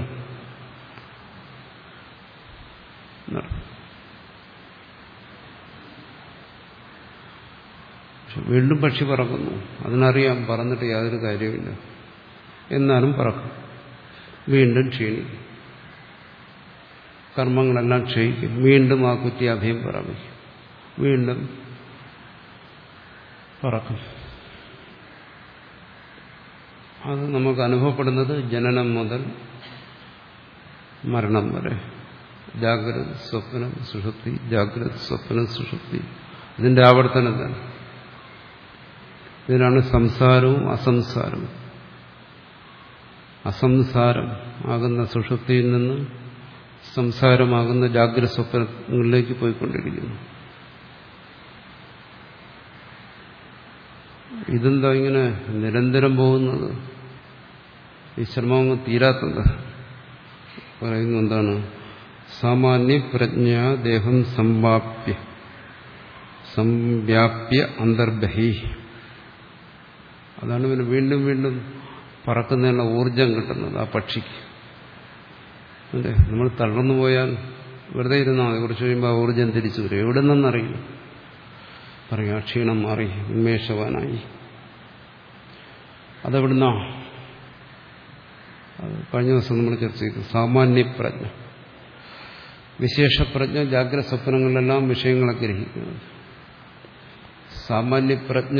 Speaker 1: വീണ്ടും പക്ഷി പറക്കുന്നു. അതിനറിയാം പറന്നിട്ട് യാതൊരു കാര്യമില്ല, എന്നാലും പറക്കും. വീണ്ടും ക്ഷീണിക്കും, കർമ്മങ്ങളെല്ലാം ക്ഷയിക്കും. വീണ്ടും ആ കുറ്റി അഭയം പ്രാപിക്കും, വീണ്ടും പറക്കും. അത് നമുക്ക് അനുഭവപ്പെടുന്നത് ജനനം മുതൽ മരണം വരെ. ജാഗ്രത സ്വപ്നം സുഷുപ്തി, ജാഗ്രത സ്വപ്നം സുഷുപ്തി, ഇതിന്റെ ആവർത്തനം തന്നെ. ഇതിനാണ് സംസാരവും അസംസാരവും. അസംസാരം ആകുന്ന സുഷുപ്തിയിൽ നിന്ന് സംസാരമാകുന്ന ജാഗ്രത സ്വപ്നങ്ങളിലേക്ക് പോയിക്കൊണ്ടിരിക്കുന്നു. ഇതെന്താ ഇങ്ങനെ നിരന്തരം പോകുന്നത്? ഈ ശ്രമം തീരാത്തത്. പറയുന്നു എന്താണ്? സാമാന്യ പ്രജ്ഞ ദേഹം സംവാപ്യ സംവ്യാപ്യ അന്തർബഹി. അതാണ് പിന്നെ വീണ്ടും വീണ്ടും പറക്കുന്നതിനുള്ള ഊർജം കിട്ടുന്നത് ആ പക്ഷിക്ക്. അല്ലേ, നമ്മൾ തളർന്നു പോയാൽ വെറുതെ ഇരുന്നാൽ മതി, കുറച്ച് കഴിയുമ്പോൾ ആ ഊർജം തിരിച്ചു വരും. എവിടെ നിന്നറിയില്ല, പറയാം ക്ഷീണം മാറി ഉന്മേഷവാനായി. അതെവിടുന്നാ? കഴിഞ്ഞ ദിവസം നമ്മൾ ചർച്ച ചെയ്തു. സാമാന്യപ്രജ്ഞ, വിശേഷപ്രജ്ഞ ജാഗ്രത സ്വപ്നങ്ങളിലെല്ലാം വിഷയങ്ങളെ ഗ്രഹിക്കുന്നത്. സാമാന്യപ്രജ്ഞ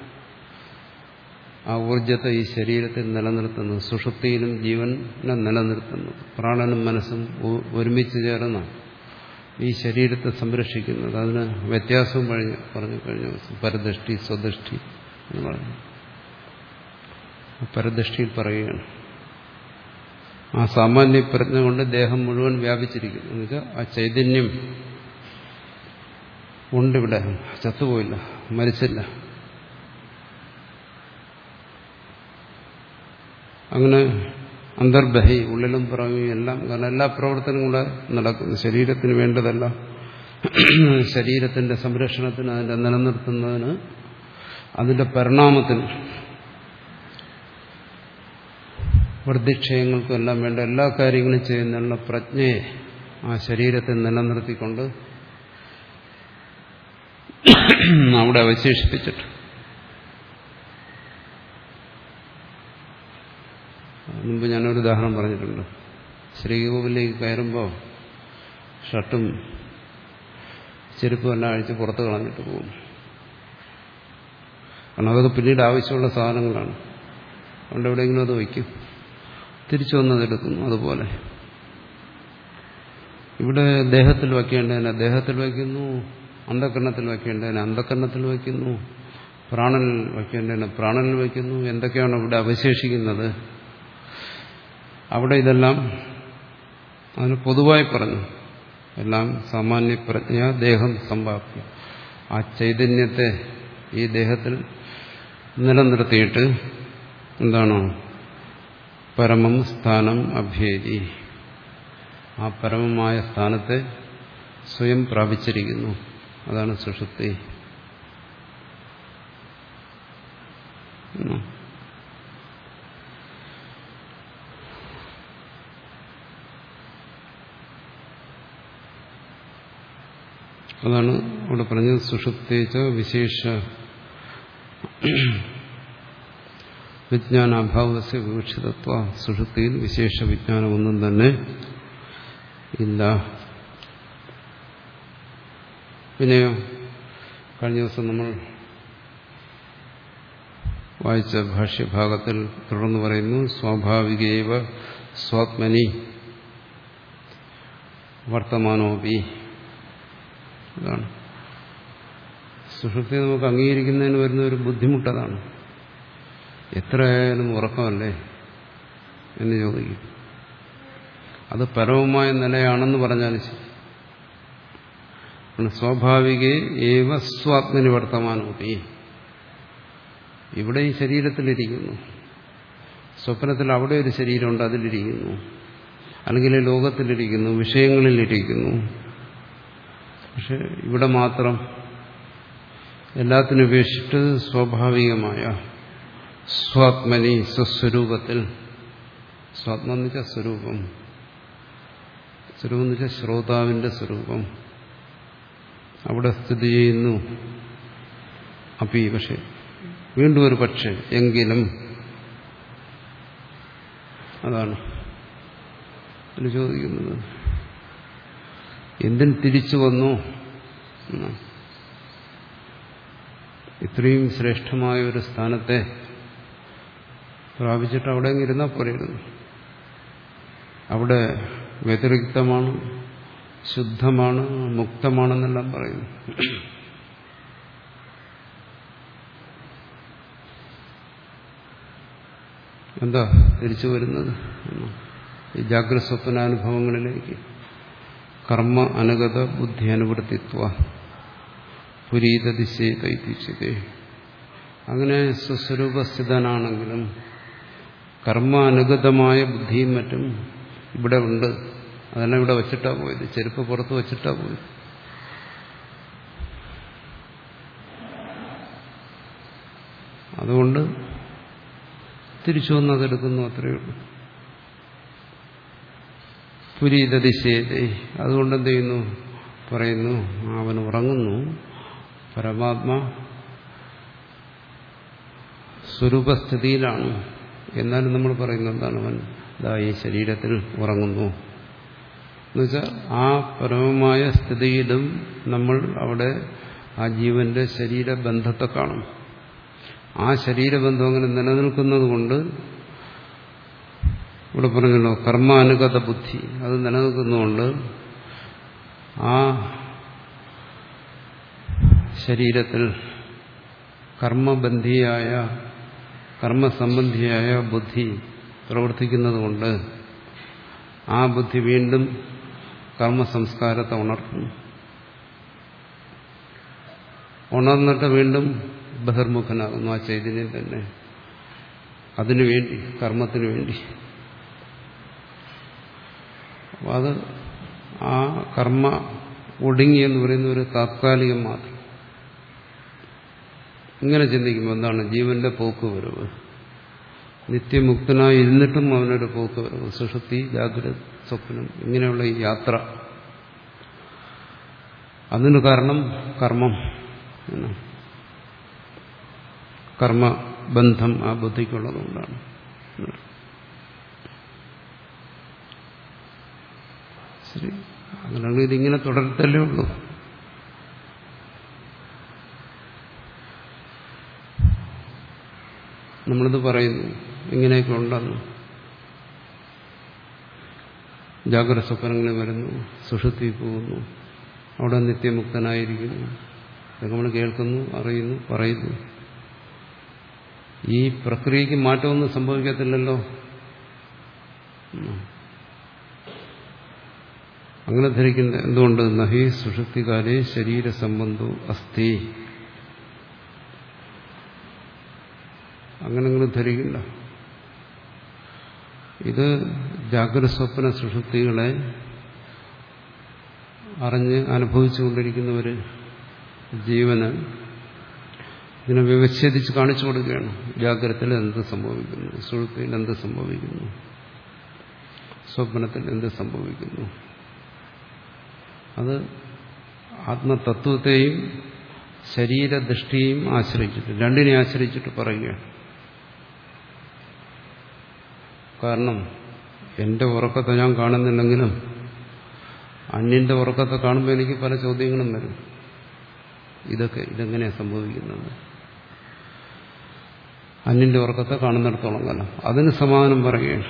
Speaker 1: ആ ഊർജത്തെ ഈ ശരീരത്തിൽ നിലനിർത്തുന്നത്, സുഷുപ്തിയിലും ജീവനെ നിലനിർത്തുന്നത്, പ്രാണനും മനസ്സും ഒരുമിച്ച് ചേർന്ന ഈ ശരീരത്തെ സംരക്ഷിക്കുന്നത്. അതിന് വ്യത്യാസവും കഴിഞ്ഞ് പറഞ്ഞു കഴിഞ്ഞ ദിവസം. പരദൃഷ്ടി സ്വദൃഷ്ടി എന്ന് പറഞ്ഞു. പരദൃഷ്ടിയിൽ പറയുകയാണ് ആ സാമാന്യ പ്രജ്ഞ കൊണ്ട് ദേഹം മുഴുവൻ വ്യാപിച്ചിരിക്കുന്നു. എന്നുവെച്ചാൽ ആ ചൈതന്യം ഉണ്ടിവിടെ, ചത്തുപോയില്ല, മരിച്ചില്ല. അങ്ങനെ അന്തർബഹി, ഉള്ളിലും പുറമേയും എല്ലാം. കാരണം എല്ലാ പ്രവർത്തനവും കൂടെ നടക്കുന്നു. ശരീരത്തിന് വേണ്ടതെല്ലാം ശരീരത്തിന്റെ സംരക്ഷണത്തിന്, അതിന്റെ നിലനിർത്തുന്നതിന്, അതിന്റെ പരിണാമത്തിന്, വൃദ്ധിക്ഷയങ്ങൾക്കും എല്ലാം വേണ്ട എല്ലാ കാര്യങ്ങളും ചെയ്യുന്നതിനുള്ള പ്രജ്ഞയെ ആ ശരീരത്തെ നിലനിർത്തിക്കൊണ്ട് അവിടെ അവശേഷിപ്പിച്ചിട്ട് മുമ്പ് ഞാനൊരു ഉദാഹരണം പറഞ്ഞിട്ടുണ്ട്. ശ്രീകോവിലേക്ക് കയറുമ്പോൾ ഷർട്ടും ചെരുപ്പും എല്ലാം അഴിച്ച് പുറത്ത് കളഞ്ഞിട്ട് പോകും. കാരണം അതൊക്കെ പിന്നീട് ആവശ്യമുള്ള സാധനങ്ങളാണ്. അതുകൊണ്ട് എവിടെയെങ്കിലും അത് വയ്ക്കും, തിരിച്ചു വന്നതെടുക്കുന്നു. അതുപോലെ ഇവിടെ ദേഹത്തിൽ വയ്ക്കേണ്ടതിനെ ദേഹത്തിൽ വയ്ക്കുന്നു, അന്ധകരണത്തിൽ വയ്ക്കേണ്ടതിനെ അന്ധകരണത്തിൽ വയ്ക്കുന്നു, പ്രാണനിൽ വയ്ക്കേണ്ടതിനെ പ്രാണനിൽ വയ്ക്കുന്നു. എന്തൊക്കെയാണ് ഇവിടെ അവശേഷിക്കുന്നത്? അവിടെ ഇതെല്ലാം അതിന് പൊതുവായി പറഞ്ഞു. എല്ലാം സാമാന്യ പ്രജ്ഞ ദേഹം സംവാപ്യ, ആ ചൈതന്യത്തെ ഈ ദേഹത്തിൽ നിലനിർത്തിയിട്ട് എന്താണ്? പരമം സ്ഥാനം അഭ്യേതി, ആ പരമമായ സ്ഥാനത്തെ സ്വയം പ്രാപിച്ചിരിക്കുന്നു. അതാണ് സുഷുപ്തി. അതാണ് ഇവിടെ പറഞ്ഞത്. സുഷുപ്തേച്ച വിശേഷ വിജ്ഞാനാഭാവസ്യ വിവക്ഷിതത്വ. സുഷുപ്തിയിൽ വിശേഷ വിജ്ഞാനമൊന്നും തന്നെ ഇല്ല. പിന്നെയോ കഴിഞ്ഞ ദിവസം നമ്മൾ വായിച്ച ഭാഷ്യഭാഗത്തിൽ തുടർന്ന് പറയുന്നു, സ്വാഭാവികേവ സ്വാത്മനി വർത്തമാനോപി. അതാണ് സുഷുപ്തി നമുക്ക് അംഗീകരിക്കുന്നതിന് വരുന്ന ഒരു ബുദ്ധിമുട്ടതാണ്. എത്രയായാലും ഉറക്കമല്ലേ എന്ന് ചോദിക്കും. അത് പരമമായ നിലയാണെന്ന് പറഞ്ഞാലും ശരി, സ്വാഭാവികേ ഏവ സ്വാത്മനി വർത്തമാനോപി. ഇവിടെ ഈ ശരീരത്തിലിരിക്കുന്നു, സ്വപ്നത്തിൽ അവിടെ ഒരു ശരീരമുണ്ട്, അതിലിരിക്കുന്നു, അല്ലെങ്കിൽ ലോകത്തിലിരിക്കുന്നു, വിഷയങ്ങളിലിരിക്കുന്നു. പക്ഷെ ഇവിടെ മാത്രം എല്ലാത്തിനും ഉപേക്ഷിച്ചിട്ട് സ്വാഭാവികമായ സ്വാത്മനി സ്വസ്വരൂപത്തിൽ, സ്വാത്മം എന്ന് വെച്ചാൽ സ്വരൂപം, സ്വരൂപം എന്ന് വെച്ചാൽ ശ്രോതാവിന്റെ സ്വരൂപം, അവിടെ സ്ഥിതി ചെയ്യുന്നു. അപ്പി പക്ഷെ വീണ്ടും ഒരു പക്ഷേ എങ്കിലും, അതാണ് അതിൽ ചോദിക്കുന്നത്. എന്തിന് തിരിച്ചു വന്നു? ഇത്രയും ശ്രേഷ്ഠമായ ഒരു സ്ഥാനത്തെ പ്രാപിച്ചിട്ട് അവിടെ ഇരുന്നാൽ പോലെയിരുന്നു. അവിടെ വ്യതിരിക്തമാണ്, ശുദ്ധമാണ്, മുക്തമാണെന്നെല്ലാം പറയുന്നു. എന്താ തിരിച്ചു വരുന്നത്? ഈ ജാഗ്രത സ്വപ്നാനുഭവങ്ങളിലേക്ക് കർമ്മ അനുഗത ബുദ്ധി അനുവർത്തിത്വ പുരീതതിശേതൈതിച്ചതേ. അങ്ങനെ സ്വസ്വരൂപസ്ഥിതനാണെങ്കിലും കർമ്മ അനുഗതമായ ബുദ്ധിയും മറ്റും ഇവിടെ ഉണ്ട്. അതെല്ലാം ഇവിടെ വച്ചിട്ടാ പോയത്, ചെരുപ്പ് പുറത്ത് വച്ചിട്ടാ പോയത്. അതുകൊണ്ട് തിരിച്ചു വന്ന് അതെടുക്കുന്നു, അത്രയേ ഉള്ളൂ. പുരീതതിശേതേ. അതുകൊണ്ട് എന്ത് ചെയ്യുന്നു? പറയുന്നു, അവൻ ഉറങ്ങുന്നു, പരമാത്മ സ്വരൂപസ്ഥിതിയിലാണ്. എന്നാലും നമ്മൾ പറയുന്നത് എന്താണ്? അവൻ ദാ ഈ ശരീരത്തിൽ ഉറങ്ങുന്നു എന്നുവെച്ചാൽ ആ പരമമായ സ്ഥിതിയിലും നമ്മൾ അവിടെ ആ ജീവന്റെ ശരീരബന്ധത്തെ കാണും. ആ ശരീരബന്ധം അങ്ങനെ നിലനിൽക്കുന്നത് കൊണ്ട് ഇവിടെ പറഞ്ഞല്ലോ കർമാനുഗത ബുദ്ധി, അത് നിലനിൽക്കുന്നതുകൊണ്ട് ആ ശരീരത്തിൽ കർമ്മബന്ധിയായ കർമ്മസംബന്ധിയായ ബുദ്ധി പ്രവർത്തിക്കുന്നതുകൊണ്ട് ആ ബുദ്ധി വീണ്ടും കർമ്മസംസ്കാരത്തെ ഉണർത്തുന്നു. ഉണർന്നിട്ട് വീണ്ടും ബഹിർമുഖനാകുന്നു ആ ചൈതന്യം തന്നെ, അതിനുവേണ്ടി, കർമ്മത്തിനു വേണ്ടി. അപ്പം അത് ആ കർമ്മ ഒടുങ്ങി എന്ന് പറയുന്ന ഒരു താത്കാലികം മാത്രം. ഇങ്ങനെ ചിന്തിക്കുമ്പോൾ എന്താണ് ജീവന്റെ പോക്ക് വരവ്? നിത്യമുക്തനായി ഇരുന്നിട്ടും അവനൊരു പോക്ക് വരവ്, സുഷുപ്തി, ജാഗ്രത, സ്വപ്നം, ഇങ്ങനെയുള്ള ഈ യാത്ര. അതിന് കാരണം കർമ്മം, കർമ്മബന്ധം ആ ബുദ്ധിക്കുള്ളതുകൊണ്ടാണ്. ശരി, അങ്ങനെയാണെങ്കിൽ ഇതിങ്ങനെ തുടരത്തല്ലേ ഉള്ളൂ. നമ്മളിത് പറയുന്നു ഇങ്ങനെയൊക്കെ ഉണ്ടെന്ന്. ജാഗ്രത സ്വപ്നങ്ങളിൽ വരുന്നു, സുഷുപ്തി പോകുന്നു, അവിടെ നിത്യമുക്തനായിരിക്കുന്നു. ഇതൊക്കെ നമ്മൾ കേൾക്കുന്നു, അറിയുന്നു, പറയുന്നു. ഈ പ്രക്രിയക്ക് മാറ്റമൊന്നും സംഭവിക്കത്തില്ലല്ലോ. അങ്ങനെ ധരിക്കുന്ന എന്തുകൊണ്ട്? നഹി സുഷുപ്തികാലേ ശരീരസംബന്ധോ അസ്ഥി. അങ്ങനെ നിങ്ങൾ ധരിക്കില്ല. ഇത് ജാഗ്രത സ്വപ്ന സുഷുപ്തികളെ അറിഞ്ഞ് അനുഭവിച്ചുകൊണ്ടിരിക്കുന്നവര് ജീവന് ഇതിനെ വിച്ഛേദിച്ച് കാണിച്ചു കൊടുക്കുകയാണ്. ജാഗ്രതയിൽ എന്ത് സംഭവിക്കുന്നു, സുഷുപ്തിയിൽ എന്ത് സംഭവിക്കുന്നു, സ്വപ്നത്തിൽ എന്ത് സംഭവിക്കുന്നു. അത് ആത്മതത്വത്തെയും ശരീരദൃഷ്ടിയെയും ആശ്രയിച്ചിട്ട്, രണ്ടിനെ ആശ്രയിച്ചിട്ട് പറയുകയാണ്. കാരണം എന്റെ ഉറക്കത്തെ ഞാൻ കാണുന്നില്ലെങ്കിലും അന്യന്റെ ഉറക്കത്തെ കാണുമ്പോൾ എനിക്ക് പല ചോദ്യങ്ങളും വരും. ഇതൊക്കെ ഇതെങ്ങനെയാണ് സംഭവിക്കുന്നത്? അന്യന്റെ ഉറക്കത്തെ കാണുന്നിടത്തോളം കാലം അതിന് സമാധാനം പറയുകയാണ്.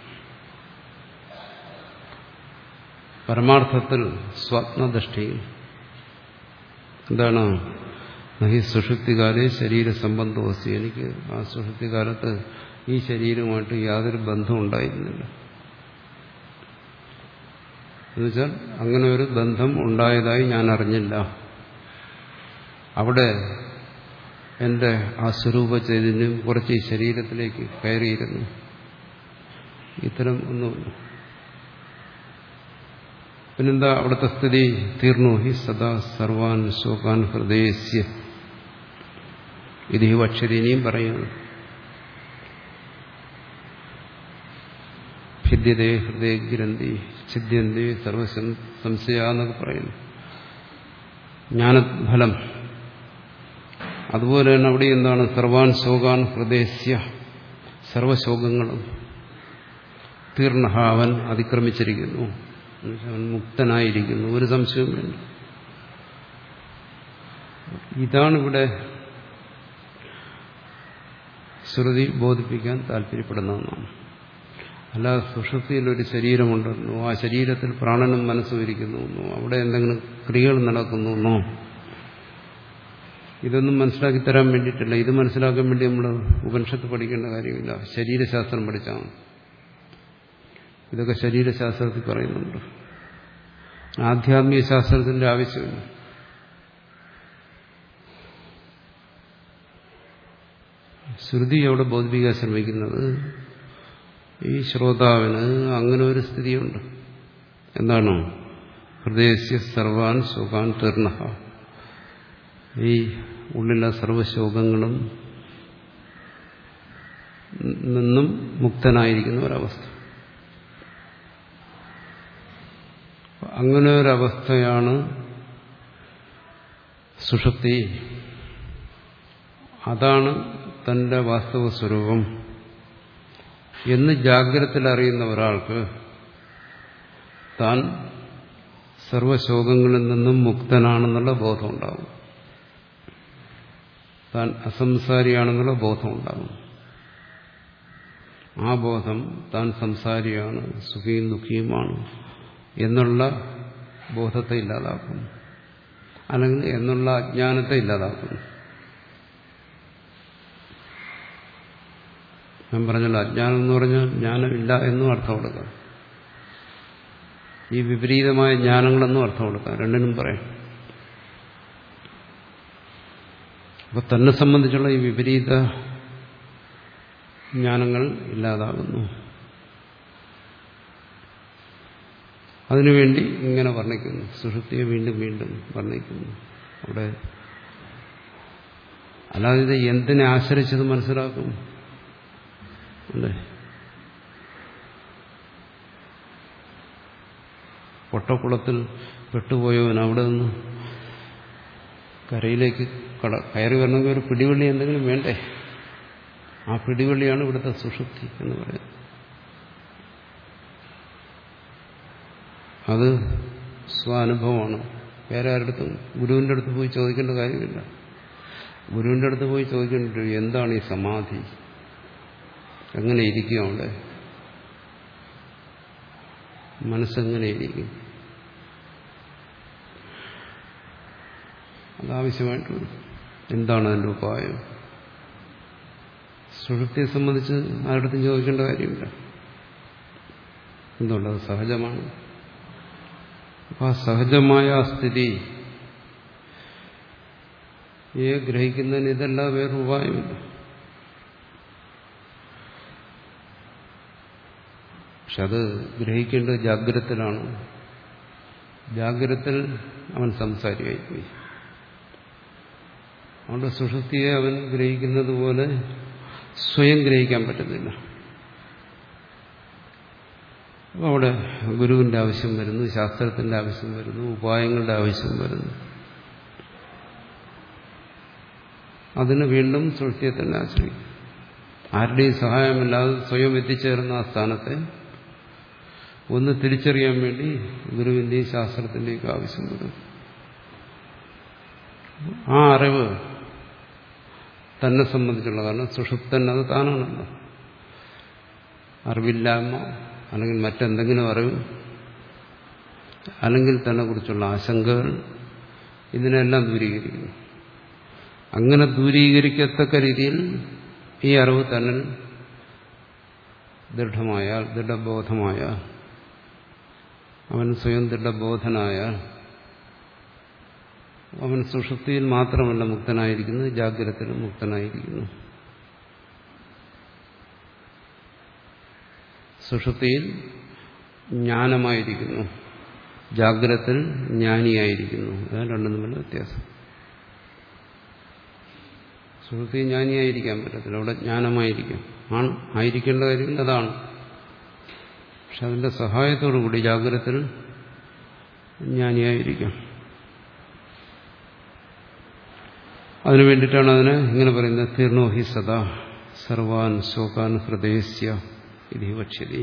Speaker 1: പരമാർത്ഥത്തിൽ സ്വപ്നദൃഷ്ടിയിൽ എന്താണ്? ഈ സുഷുപ്തികാലേ ശരീരസംബന്ധോസ്തി. എനിക്ക് ആ സുഷുപ്തികാലത്ത് ഈ ശരീരവുമായിട്ട് യാതൊരു ബന്ധവും ഉണ്ടായിരുന്നില്ല. എന്നുവെച്ചാൽ അങ്ങനെ ഒരു ബന്ധം ഉണ്ടായതായി ഞാൻ അറിഞ്ഞില്ല. അവിടെ എൻ്റെ ആ സ്വരൂപ ചൈതന്യം കുറച്ച് ഈ ശരീരത്തിലേക്ക് കയറിയിരുന്നു. ഇത്തരം ഒന്നുമില്ല. പിന്നെന്താ അവിടുത്തെ സ്ഥിതി? തീർന്നു ഹി സദാ സർവാൻ ശോകാൻ ഹൃദയസ്യ. ഇത് ഈ അക്ഷരീനിയും പറയുന്നു. ഭിദ്യതേ ഹൃദയഗ്രന്ഥി ഛിദ്യന്തേ സർവസംശയ എന്നൊക്കെ പറയുന്നു. ജ്ഞാനഫലം അതുപോലെ തന്നെ അവിടെ എന്താണ്? സർവാൻ ശോകാൻ ഹൃദയസ്യ. സർവശോകങ്ങളും തീർണ അവൻ അതിക്രമിച്ചിരിക്കുന്നു, അവൻ മുക്തനായിരിക്കുന്നു, ഒരു സംശയവും വേണ്ട. ഇതാണിവിടെ ശ്രുതി ബോധിപ്പിക്കാൻ താല്പര്യപ്പെടുന്നതെന്നാണ്. അല്ലാതെ സുഷുപ്തിയിൽ ഒരു ശരീരമുണ്ടെന്നോ ആ ശരീരത്തിൽ പ്രാണനും മനസ്സും ഇരിക്കുന്നുവെന്നോ അവിടെ എന്തെങ്കിലും ക്രിയകൾ നടക്കുന്നുവെന്നോ ഇതൊന്നും മനസ്സിലാക്കി തരാൻ വേണ്ടിയിട്ടില്ല. ഇത് മനസ്സിലാക്കാൻ വേണ്ടി നമ്മൾ ഉപനിഷത്ത് പഠിക്കേണ്ട കാര്യമില്ല, ശരീരശാസ്ത്രം പഠിച്ചാണ്. ഇതൊക്കെ ശരീരശാസ്ത്രത്തിൽ പറയുന്നുണ്ട്. ആധ്യാത്മിക ശാസ്ത്രത്തിന്റെ ആവശ്യമില്ല. ശ്രുതി അവിടെ ബോധിപ്പിക്കാൻ ശ്രമിക്കുന്നത് ഈ ശ്രോതാവിന് അങ്ങനെ ഒരു സ്ഥിതിയുണ്ട്. എന്താണോ? ഹൃദയസ്യ സർവാൻ ശോകാൻ തീർണ. ഈ ഉള്ളിലെ സർവശോകങ്ങളും നിന്നും മുക്തനായിരിക്കുന്ന ഒരവസ്ഥ. അങ്ങനെ ഒരവസ്ഥയാണ് സുഷുപ്തി. അതാണ് തന്റെ വാസ്തവ സ്വരൂപം എന്ന് ജാഗ്രതയിൽ അറിയുന്ന ഒരാൾക്ക് താൻ സർവശോകങ്ങളിൽ നിന്നും മുക്തനാണെന്നുള്ള ബോധമുണ്ടാകും. താൻ അസംസാരിയാണെന്നുള്ള ബോധമുണ്ടാകും. ആ ബോധം താൻ സംസാരിയാണ്, സുഖിയും ദുഃഖിയുമാണ് എന്നുള്ള ബോധത്തെ ഇല്ലാതാക്കുന്നു, അല്ലെങ്കിൽ എന്നുള്ള അജ്ഞാനത്തെ ഇല്ലാതാക്കുന്നു. ഞാൻ പറഞ്ഞല്ലോ, അജ്ഞാനം എന്ന് പറഞ്ഞാൽ ജ്ഞാനമില്ല എന്നും അർത്ഥം കൊടുക്കാം, ഈ വിപരീതമായ ജ്ഞാനങ്ങളെന്നും അർത്ഥം കൊടുക്കാം, രണ്ടിനും പറയാം. അപ്പൊ തന്നെ സംബന്ധിച്ചുള്ള ഈ വിപരീത ജ്ഞാനങ്ങൾ ഇല്ലാതാകുന്നു. അതിനുവേണ്ടി ഇങ്ങനെ വർണ്ണിക്കുന്നു, സുഷുപ്തിയെ വീണ്ടും വീണ്ടും വർണ്ണിക്കുന്നു അവിടെ. അല്ലാതെ ഇത് എന്തിനെ ആശ്രയിച്ചത് മനസ്സിലാക്കും അല്ലേ? പൊട്ടക്കുളത്തിൽ പെട്ടുപോയവൻ അവിടെ നിന്ന് കരയിലേക്ക് കട കയറി വരണമെങ്കിൽ ഒരു പിടിവള്ളി എന്തെങ്കിലും വേണ്ടേ? ആ പിടിവള്ളിയാണ് ഇവിടുത്തെ സുഷുപ്തി എന്ന് പറയുന്നത്. അത് സ്വാനുഭവമാണ്. വേറെ ആരുടെടുത്തും ഗുരുവിൻ്റെ അടുത്ത് പോയി ചോദിക്കേണ്ട കാര്യമില്ല. ഗുരുവിൻ്റെ അടുത്ത് പോയി ചോദിക്കേണ്ട എന്താണ് ഈ സമാധി, എങ്ങനെ ഇരിക്കും, അവിടെ മനസ്സെങ്ങനെ ഇരിക്കും, അതാവശ്യമായിട്ട് വരും. എന്താണ് അതിൻ്റെ ഉപായം? സുഷുപ്തിയെ സംബന്ധിച്ച് ആരുടെടുത്തും ചോദിക്കേണ്ട കാര്യമില്ല. എന്തുകൊണ്ടത് സഹജമാണ്. അപ്പം ആ സഹജമായ ആ സ്ഥിതി ഏ ഗ്രഹിക്കുന്നതിന് ഇതല്ലാതെ വേറെ ഉപായമില്ല. പക്ഷെ അത് ഗ്രഹിക്കേണ്ടത് ജാഗ്രതത്തിലാണ്. ജാഗ്രതത്തിൽ അവൻ സംസാരിയായിപ്പോയി. അതുകൊണ്ട് സുഷുപ്തിയെ അവൻ ഗ്രഹിക്കുന്നത് പോലെ സ്വയം ഗ്രഹിക്കാൻ പറ്റുന്നില്ല. അവിടെ ഗുരുവിന്റെ ആവശ്യം വരുന്നു, ശാസ്ത്രത്തിന്റെ ആവശ്യം വരുന്നു, ഉപായങ്ങളുടെ ആവശ്യം വരുന്നു. അതിന് വീണ്ടും സുഷുപ്തിയെ തന്നെ ആശ്രയിക്കും. ആരുടെയും സഹായമില്ലാതെ സ്വയം എത്തിച്ചേർന്ന ആ സ്ഥാനത്തെ ഒന്ന് തിരിച്ചറിയാൻ വേണ്ടി ഗുരുവിന്റെയും ശാസ്ത്രത്തിന്റെയൊക്കെ ആവശ്യം വരും. ആ അറിവ് തന്നെ സംബന്ധിച്ചുള്ള, കാരണം സുഷുപ്തൻ അത് താനാണല്ലോ. അറിവില്ലായ്മ അല്ലെങ്കിൽ മറ്റെന്തെങ്കിലും അറിവ് അല്ലെങ്കിൽ തന്നെ കുറിച്ചുള്ള ആശങ്കകൾ, ഇതിനെല്ലാം ദൂരീകരിക്കുന്നു. അങ്ങനെ ദൂരീകരിക്കത്തക്ക രീതിയിൽ ഈ അറിവ് തന്നെ ദൃഢമായാൽ, ദൃഢബോധമായാൽ അവൻ സ്വയം ദൃഢബോധനായാൽ അവൻ സുഷുപ്തിയിൽ മാത്രമല്ല മുക്തനായിരിക്കുന്നത്, ജാഗ്രതയിലും മുക്തനായിരിക്കുന്നു. സുഷുപ്തിയിൽ ജ്ഞാനമായിരിക്കുന്നു, ജാഗ്രതയിൽ ജ്ഞാനിയായിരിക്കുന്നു. അതാണ് രണ്ടും തമ്മിലുള്ള വ്യത്യാസം. സുഷുപ്തിയിൽ ജ്ഞാനിയായിരിക്കാൻ പറ്റത്തില്ല, അവിടെ ജ്ഞാനമായിരിക്കും. ആണ് ആയിരിക്കേണ്ട കാര്യം അതാണ്. പക്ഷെ അതിന്റെ സഹായത്തോടുകൂടി ജാഗ്രതയിൽ ജ്ഞാനിയായിരിക്കാം. അതിനു വേണ്ടിയിട്ടാണ് അതിനെ ഇങ്ങനെ പറയുന്നത്, തീർണോ ഹി സദാ സർവാൻ ശോകാൻ ഹൃദയസ്യ ഇതി വക്ഷ്യതി.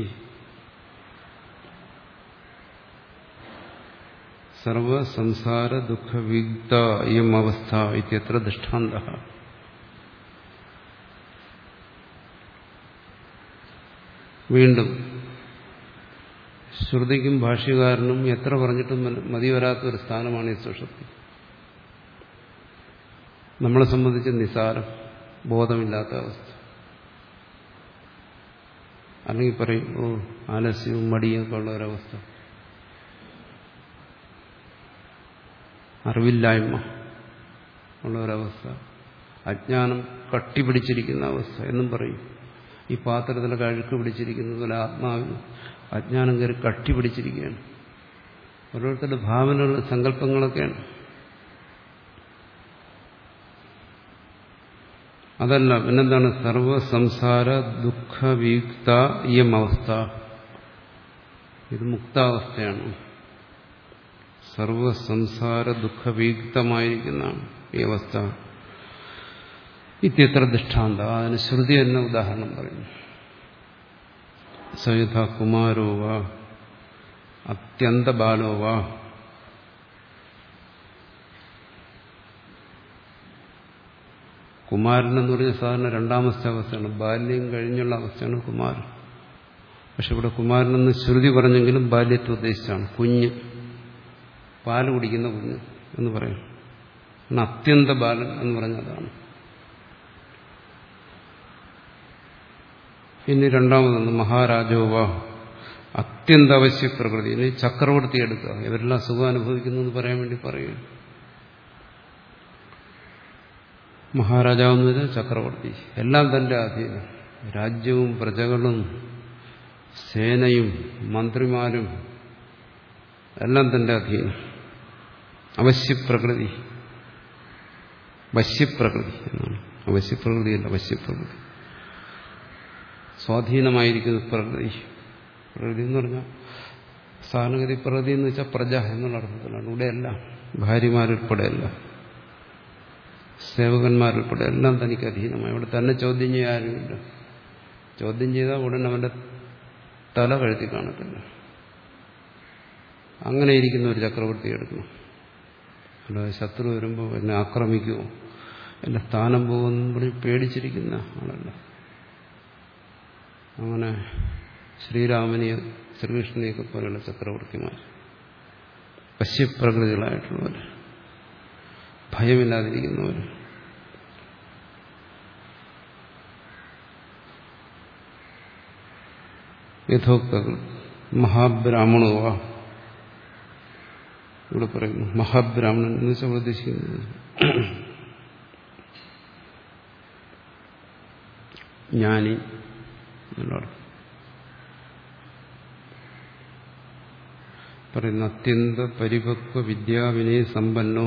Speaker 1: സർവസംസാര ദുഃഖവിഗ്ധ ഇയം അവസ്ഥ ഇത്യത്ര ദൃഷ്ടാന്തഃ. വീണ്ടും ശ്രുതിക്കും ഭാഷ്യകാരനും എത്ര പറഞ്ഞിട്ടും മതി വരാത്തൊരു സ്ഥാനമാണ് ഈ സുഷുപ്തി. നമ്മളെ സംബന്ധിച്ച് നിസാരം, ബോധമില്ലാത്ത അവസ്ഥ. അല്ലെങ്കിൽ പറയും, ഓ ആലസ്യവും മടിയൊക്കെ ഉള്ള ഒരവസ്ഥ, അറിവില്ലായ്മ ഉള്ള ഒരവസ്ഥ, അജ്ഞാനം കട്ടിപിടിച്ചിരിക്കുന്ന അവസ്ഥ എന്നും പറയും. ഈ പാത്രത്തിലൊക്കെ അഴുക്ക് പിടിച്ചിരിക്കുന്നത് പോലെ ആത്മാവിൽ അജ്ഞാനം കയറി കട്ടിപിടിച്ചിരിക്കുകയാണ്. ഓരോരുത്തരുടെ ഭാവനകൾ, സങ്കല്പങ്ങളൊക്കെയാണ്. അതല്ല, പിന്നെന്താണ്? സർവസംസാര ദുഃഖവിയുക്ത ഇയം അവസ്ഥ. ഇത് മുക്താവസ്ഥയാണ്. സർവസംസാര ദുഃഖവിയുക്തമായിരിക്കുന്നതാണ് ഈ അവസ്ഥ. ഇത്യത്ര ദൃഷ്ടാന്ത. അതിന് ശ്രുതി എന്ന ഉദാഹരണം പറയുന്നു. സയുധ കുമാരോവ അത്യന്തബാലോവ. കുമാരൻ എന്ന് പറഞ്ഞ സാധാരണ രണ്ടാമത്തെ അവസ്ഥയാണ്, ബാല്യം കഴിഞ്ഞുള്ള അവസ്ഥയാണ് കുമാരൻ. പക്ഷെ ഇവിടെ കുമാരനെന്ന് ശ്രുതി പറഞ്ഞെങ്കിലും ബാല്യത്തെ ഉദ്ദേശിച്ചാണ്. കുഞ്ഞ്, പാല് കുടിക്കുന്ന കുഞ്ഞ് എന്ന് പറയും. അത്യന്ത ബാലൻ എന്ന് പറഞ്ഞതാണ്. ഇനി രണ്ടാമതൊന്ന് മഹാരാജോവ അത്യന്താവശ്യ പ്രകൃതി. ഇനി ചക്രവർത്തി എടുക്കുക. ഇവരെല്ലാം സുഖം അനുഭവിക്കുന്നു എന്ന് പറയാൻ വേണ്ടി പറയുക. മഹാരാജാവെന്ന് വെച്ചാൽ ചക്രവർത്തി, എല്ലാം തന്റെ അധീനം. രാജ്യവും പ്രജകളും സേനയും മന്ത്രിമാരും എല്ലാം തന്റെ അധീനം. അവശ്യപ്രകൃതി, വശ്യപ്രകൃതി എന്നാണ്. അവശ്യപ്രകൃതിയല്ല, വശ്യപ്രകൃതി. സ്വാധീനമായിരിക്കുന്ന പ്രകൃതി. പ്രകൃതി എന്ന് പറഞ്ഞാൽ സാധാരണഗതി പ്രകൃതി എന്ന് വെച്ചാൽ പ്രജ എന്നുള്ള അർത്ഥത്തിലാണ്. ഇവിടെയല്ല, ഭാര്യമാരുൾപ്പെടെയല്ല, സേവകന്മാരുൾപ്പെടെ എല്ലാം തനിക്ക് അധീനമായി. ഇവിടെ തന്നെ ചോദ്യം ചെയ്യാനുമില്ല. ചോദ്യം ചെയ്താൽ ഉടൻ അവന്റെ തല കഴുത്തി കാണത്തില്ല. അങ്ങനെ ഇരിക്കുന്ന ഒരു ചക്രവർത്തി എടുക്കണം. അല്ലാതെ ശത്രു വരുമ്പോൾ എന്നെ ആക്രമിക്കുമോ, എന്റെ സ്ഥാനം പോകുമെന്ന് പറഞ്ഞ് പേടിച്ചിരിക്കുന്ന ആളല്ല. അങ്ങനെ ശ്രീരാമനെയോ ശ്രീകൃഷ്ണനെയൊക്കെ പോലെയുള്ള ചക്രവർത്തിമാർ വശ്യപ്രകൃതികളായിട്ടുള്ളവർ, ഭയമില്ലാതിരിക്കുന്നവർ. യഥോക്തകൾ മഹാബ്രാഹ്മണോവ. ഇവിടെ പറയുന്നു മഹാബ്രാഹ്മണൻ എന്ന് വെച്ചാൽ ഉദ്ദേശിക്കുന്നത് ജ്ഞാനി എന്നുള്ളതാണ്. പറയുന്ന അത്യന്ത പരിപക്വ വിദ്യാവിനയ സമ്പന്നോ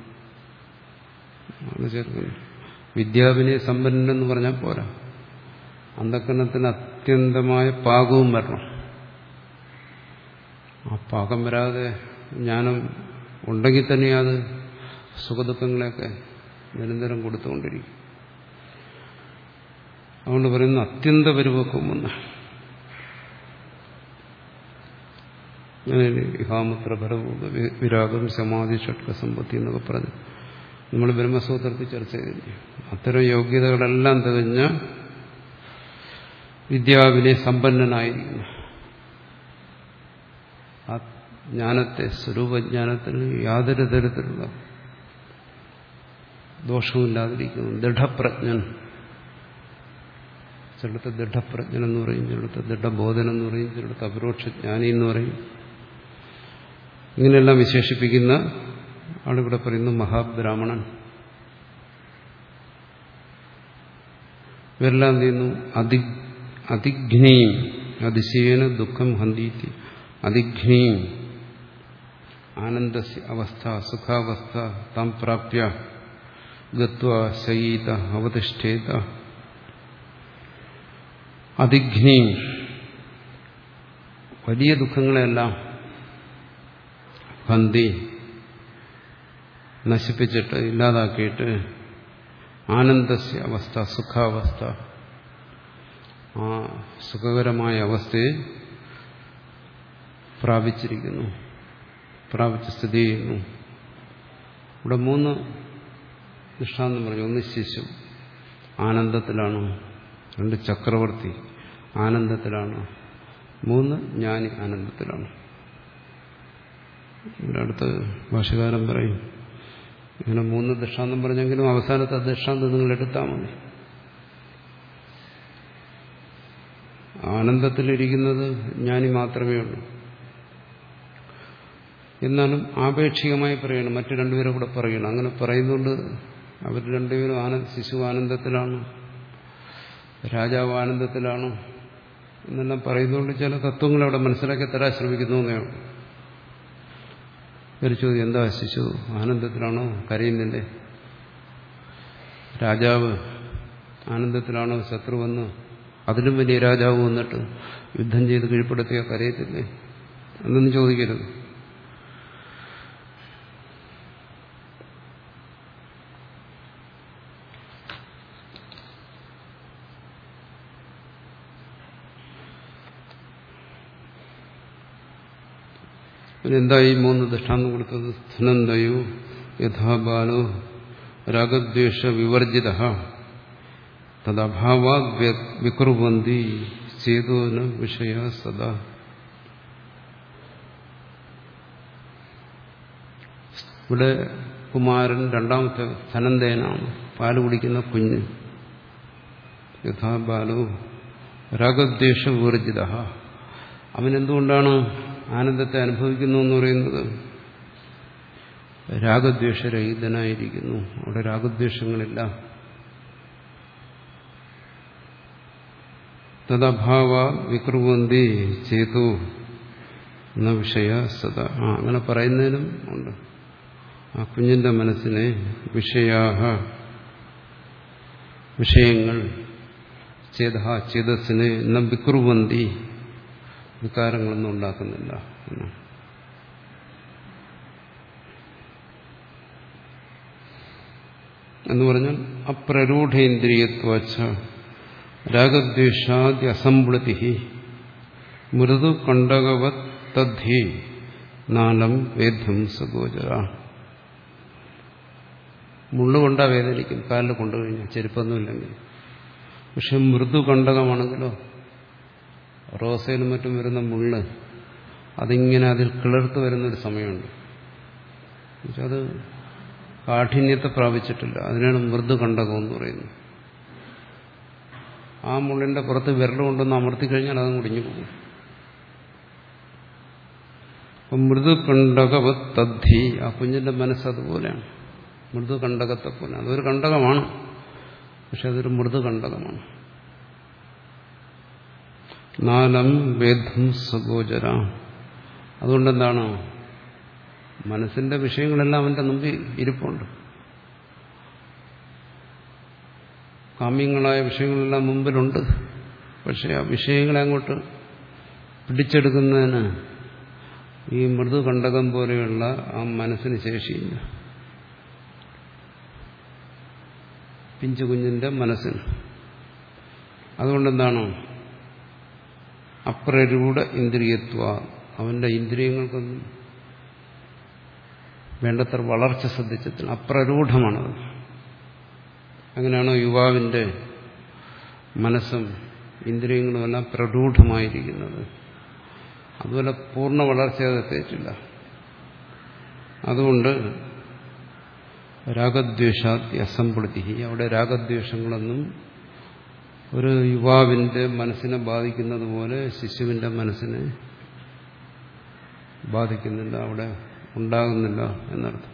Speaker 1: ആണ് ചേർക്കുന്നത്. വിദ്യാവിനയ സമ്പന്നനെന്ന് പറഞ്ഞാൽ പോരാ, അന്ധക്കരണത്തിന് അത്യന്തമായ പാകവും വരണം. ആ പാകം വരാതെ ജ്ഞാനം ഉണ്ടെങ്കിൽ തന്നെ അത് സുഖദുഃഖങ്ങളെയൊക്കെ നിരന്തരം കൊടുത്തുകൊണ്ടിരിക്കും. അതുകൊണ്ട് പറയുന്നു അത്യന്ത പരിപക്വം വന്ന ഇഹാമുത്ര ഭരഭൂത വിരാഗം സമാധി ഷട്ക സമ്പത്തി എന്നൊക്കെ പറഞ്ഞു നമ്മൾ ബ്രഹ്മസൂത്രത്തിൽ ചർച്ച ചെയ്തില്ലേ. അത്തരം യോഗ്യതകളെല്ലാം തികഞ്ഞ വിദ്യാവിനെ സമ്പന്നനായിരിക്കുന്നു. ആ ജ്ഞാനത്തെ, സ്വരൂപജ്ഞാനത്തിന് യാതൊരു തരത്തിലുള്ള ദോഷവുമില്ലാതിരിക്കുന്നു. ദൃഢപ്രജ്ഞൻ, ചിലടത്ത് ദൃഢപ്രജ്ഞൻ എന്ന് പറയും, ചിലടത്ത് ദൃഢബോധനം എന്ന് പറയും, ചിലടത്ത് അപരോക്ഷജ്ഞാനി എന്ന് പറയും. ഇങ്ങനെയെല്ലാം വിശേഷിപ്പിക്കുന്ന ആളിവിടെ പറയുന്നു മഹാബ്രാഹ്മണൻ. ഇവരെല്ലാം എന്ത് ചെയ്യുന്നു? അതി അതിഘ്നീം അതിശയേന ദുഃഖം ഹന്തീതി. അതിഘ്നീം ആനന്ദസ്യ അവസ്ഥ സുഖാവസ്ഥ താം പ്രാപ്യ ഗത്വാ ശയീത അവതിഷ്ഠേത. അതിഘ്നീം വലിയ ദുഃഖങ്ങളെല്ലാം ഹന്തി നശിപ്പിച്ചിട്ട് ഇല്ലാതാക്കിയിട്ട് ആനന്ദസ്യ അവസ്ഥ സുഖാവസ്ഥ ആ സുഖകരമായ അവസ്ഥയെ പ്രാപിച്ചിരിക്കുന്നു, പ്രാപിച്ച് സ്ഥിതി ചെയ്യുന്നു. ഇവിടെ മൂന്ന് ദൃഷ്ടാന്തം പറഞ്ഞു. ഒന്ന് ശിശു ആനന്ദത്തിലാണ്, രണ്ട് ചക്രവർത്തി ആനന്ദത്തിലാണ്, മൂന്ന് ജ്ഞാനി ആനന്ദത്തിലാണ്. ഇവിടെ അടുത്ത് ഭാഷകാരൻ പറയും ഇങ്ങനെ മൂന്ന് ദൃഷ്ടാന്തം പറഞ്ഞെങ്കിലും അവസാനത്തെ ദൃഷ്ടാന്തം നിങ്ങൾ എടുത്താൽ മതി. ആനന്ദത്തിലിരിക്കുന്നത് ജ്ഞാനി മാത്രമേ ഉള്ളൂ. എന്നാലും ആപേക്ഷികമായി പറയണം, മറ്റു രണ്ടുപേരെ കൂടെ പറയണം. അങ്ങനെ പറയുന്നുകൊണ്ട് അവർ രണ്ടുപേരും ആനന്ദ ശിശു ആനന്ദത്തിലാണ്, രാജാവ് ആനന്ദത്തിലാണ് എന്നെല്ലാം പറയുന്നതുകൊണ്ട് ചില തത്വങ്ങൾ അവിടെ മനസ്സിലാക്കി തരാൻ ശ്രമിക്കുന്നു എന്നേ ഉള്ളൂ. ഒരു ചോദ്യം, എന്താ ശിശു ആനന്ദത്തിലാണോ കരയുന്നില്ലേ? രാജാവ് ആനന്ദത്തിലാണോ ശത്രു വന്ന് അതിലും വലിയ രാജാവ് വന്നിട്ട് യുദ്ധം ചെയ്ത് കീഴ്പ്പെടുത്തിയ കരയത്തില്ലേ? എന്നൊന്നും ചോദിക്കരുത്. എന്താ ഈ മൂന്ന് ദൃഷ്ടാന്തം കൊടുത്തത്? ധനന്തയോ യഥാബാലോ രാഗദ്വേഷ വിവർജിത തദഭാവാത് വികുർവന്തി ചേതോന വിഷയ സദാ. ഇവിടെ കുമാരൻ രണ്ടാമത്തെ ധനന്തേനാണ്, പാല് കുടിക്കുന്ന കുഞ്ഞ്. യഥാബാലോ രാഗദ്വേഷ വിവർജിത. അവനെന്തുകൊണ്ടാണ് ആനന്ദത്തെ അനുഭവിക്കുന്നു എന്ന് പറയുന്നത്? രാഗദ്വേഷരഹിതനായിരിക്കുന്നു. അവിടെ രാഗദ്വേഷങ്ങളില്ല. തദഭാവ വികുർവന്തി ചേതു എന്ന വിഷയ സദ. ആ അങ്ങനെ പറയുന്നതിനും ഉണ്ട്. ആ കുഞ്ഞിന്റെ മനസ്സിനെ വിഷയാഹ വിഷയങ്ങൾ ചേത ചേതസ്സിനെ എന്ന വികുർവന്തി വികാരങ്ങളൊന്നും ഉണ്ടാക്കുന്നില്ല. എന്ന് പറഞ്ഞാൽ അപ്രരൂഢേന്ദ്രിയത്വച്ച രാഗദ്വേഷാദി അസംപ്ലതി മൃദു കണ്ടകവത് തദ്ധി നാലം വേദ്യം സഗോചര. മുള്ളുകൊണ്ടാ വേദനിക്കും കാലിൽ കൊണ്ടുകഴിഞ്ഞാൽ, ചെരുപ്പൊന്നുമില്ലെങ്കിൽ. പക്ഷെ മൃദു കണ്ടകമാണെങ്കിലോ, റോസയിലും മറ്റും വരുന്ന മുള്ള് അതിങ്ങനെ അതിൽ കിളിർത്ത് വരുന്നൊരു സമയമുണ്ട്. അത് കാഠിന്യത്തെ പ്രാപിച്ചിട്ടില്ല. അതിനാണ് മൃദു കണ്ടകം എന്ന് പറയുന്നത്. ആ മുള്ളിന്റെ പുറത്ത് വിരലുകൊണ്ടൊന്ന് അമർത്തിക്കഴിഞ്ഞാൽ അത് മുടിഞ്ഞു പോകും. അപ്പം മൃദു കണ്ടകവത് തദ്ധി, ആ കുഞ്ഞിന്റെ മനസ്സ് അതുപോലെയാണ്, മൃദു കണ്ടകത്തെ പോലെ. അതൊരു കണ്ടകമാണ്, പക്ഷെ അതൊരു മൃദു കണ്ടകമാണ്. നാലം വേദം സഗോചര. അതുകൊണ്ടെന്താണ്? മനസ്സിന്റെ വിഷയങ്ങളെല്ലാം അവന്റെ മുമ്പിൽ ഇരിപ്പുണ്ട്. കാമ്യങ്ങളായ വിഷയങ്ങളെല്ലാം മുമ്പിലുണ്ട്. പക്ഷെ ആ വിഷയങ്ങളെ അങ്ങോട്ട് പിടിച്ചെടുക്കുന്നതിന് ഈ മൃദു കണ്ടകം പോലെയുള്ള ആ മനസ്സിന് ശേഷിയില്ല. പിഞ്ചു കുഞ്ഞിന്റെ മനസ്സിന്. അതുകൊണ്ടെന്താണ്? അപ്രരൂഢ ഇന്ദ്രിയത്വ. അവന്റെ ഇന്ദ്രിയങ്ങൾക്കൊന്നും വേണ്ടത്ര വളർച്ച ശ്രദ്ധിച്ചിട്ടില്ല. അപ്രരൂഢമാണത്. അങ്ങനെയാണോ യുവാവിന്റെ മനസ്സും ഇന്ദ്രിയങ്ങളുമെല്ലാം പ്രരൂഢമായിരിക്കുന്നത്? അതുപോലെ പൂർണ്ണ വളർച്ച അതെത്തിയിട്ടില്ല. അതുകൊണ്ട് രാഗദ്വേഷാദി അസംപ്ലതി. അവിടെ രാഗദ്വേഷങ്ങളൊന്നും ഒരു യുവാവിന്റെ മനസ്സിനെ ബാധിക്കുന്നത് പോലെ ശിശുവിന്റെ മനസ്സിനെ ബാധിക്കുന്നില്ല, അവിടെ ഉണ്ടാകുന്നില്ല എന്നർത്ഥം.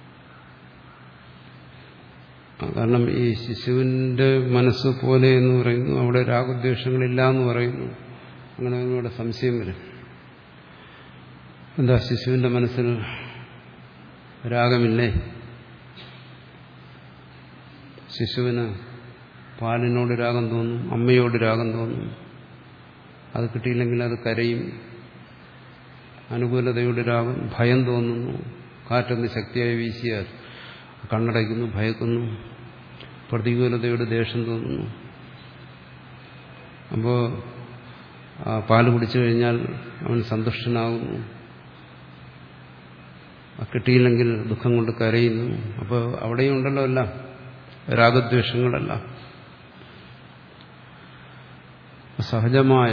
Speaker 1: കാരണം ഈ ശിശുവിന്റെ മനസ്സ് പോലെ എന്ന് പറയുന്നു, അവിടെ രാഗദ്വേഷങ്ങളില്ല എന്ന് പറയുന്നു. അങ്ങനെ ഇവിടെ സംശയം വരും. എന്താ ശിശുവിന്റെ മനസ്സിൽ രാഗമില്ലേ? ശിശുവിന് പാലിനോട് രാഗം തോന്നും, അമ്മയോട് രാഗം തോന്നും. അത് കിട്ടിയില്ലെങ്കിൽ അത് കരയും. അനുകൂലതയുടെ രാഗം, ഭയം തോന്നുന്നു. കാറ്റൊന്ന് ശക്തിയായി വീശിയാൽ കണ്ണടയ്ക്കുന്നു, ഭയക്കുന്നു. പ്രതികൂലതയുടെ ദേഷ്യം തോന്നുന്നു. അപ്പോൾ പാല് കുടിച്ചു കഴിഞ്ഞാൽ അവൻ സന്തുഷ്ടനാകുന്നു. കിട്ടിയില്ലെങ്കിൽ ദുഃഖം കൊണ്ട് കരയുന്നു. അപ്പോൾ അവിടെയും ഉണ്ടല്ലോ എല്ലാം രാഗദ്വേഷങ്ങളല്ല. സഹജമായ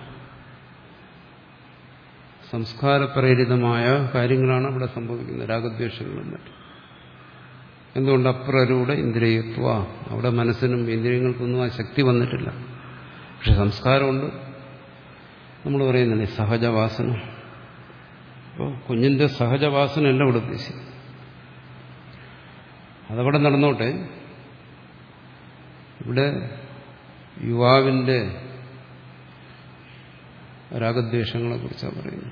Speaker 1: സംസ്കാരപ്രേരിതമായ കാര്യങ്ങളാണ് അവിടെ സംഭവിക്കുന്നത്, രാഗദ്വേഷങ്ങളും മറ്റും. എന്തുകൊണ്ട്? അപ്രരൂഢ ഇന്ദ്രിയത്വ, അവിടെ മനസ്സിനും ഇന്ദ്രിയങ്ങൾക്കൊന്നും ആ ശക്തി വന്നിട്ടില്ല. പക്ഷെ സംസ്കാരമുണ്ട്. നമ്മൾ പറയുന്നില്ലേ സഹജവാസന. അപ്പോൾ കുഞ്ഞിന്റെ സഹജവാസനയല്ല ഇവിടെ ഉദ്ദേശിക്കുന്നത്. അതവിടെ നടന്നോട്ടെ. ഇവിടെ യുവാവിന്റെ രാഗദ്വേഷങ്ങളെ കുറിച്ചാണ് പറയുന്നത്.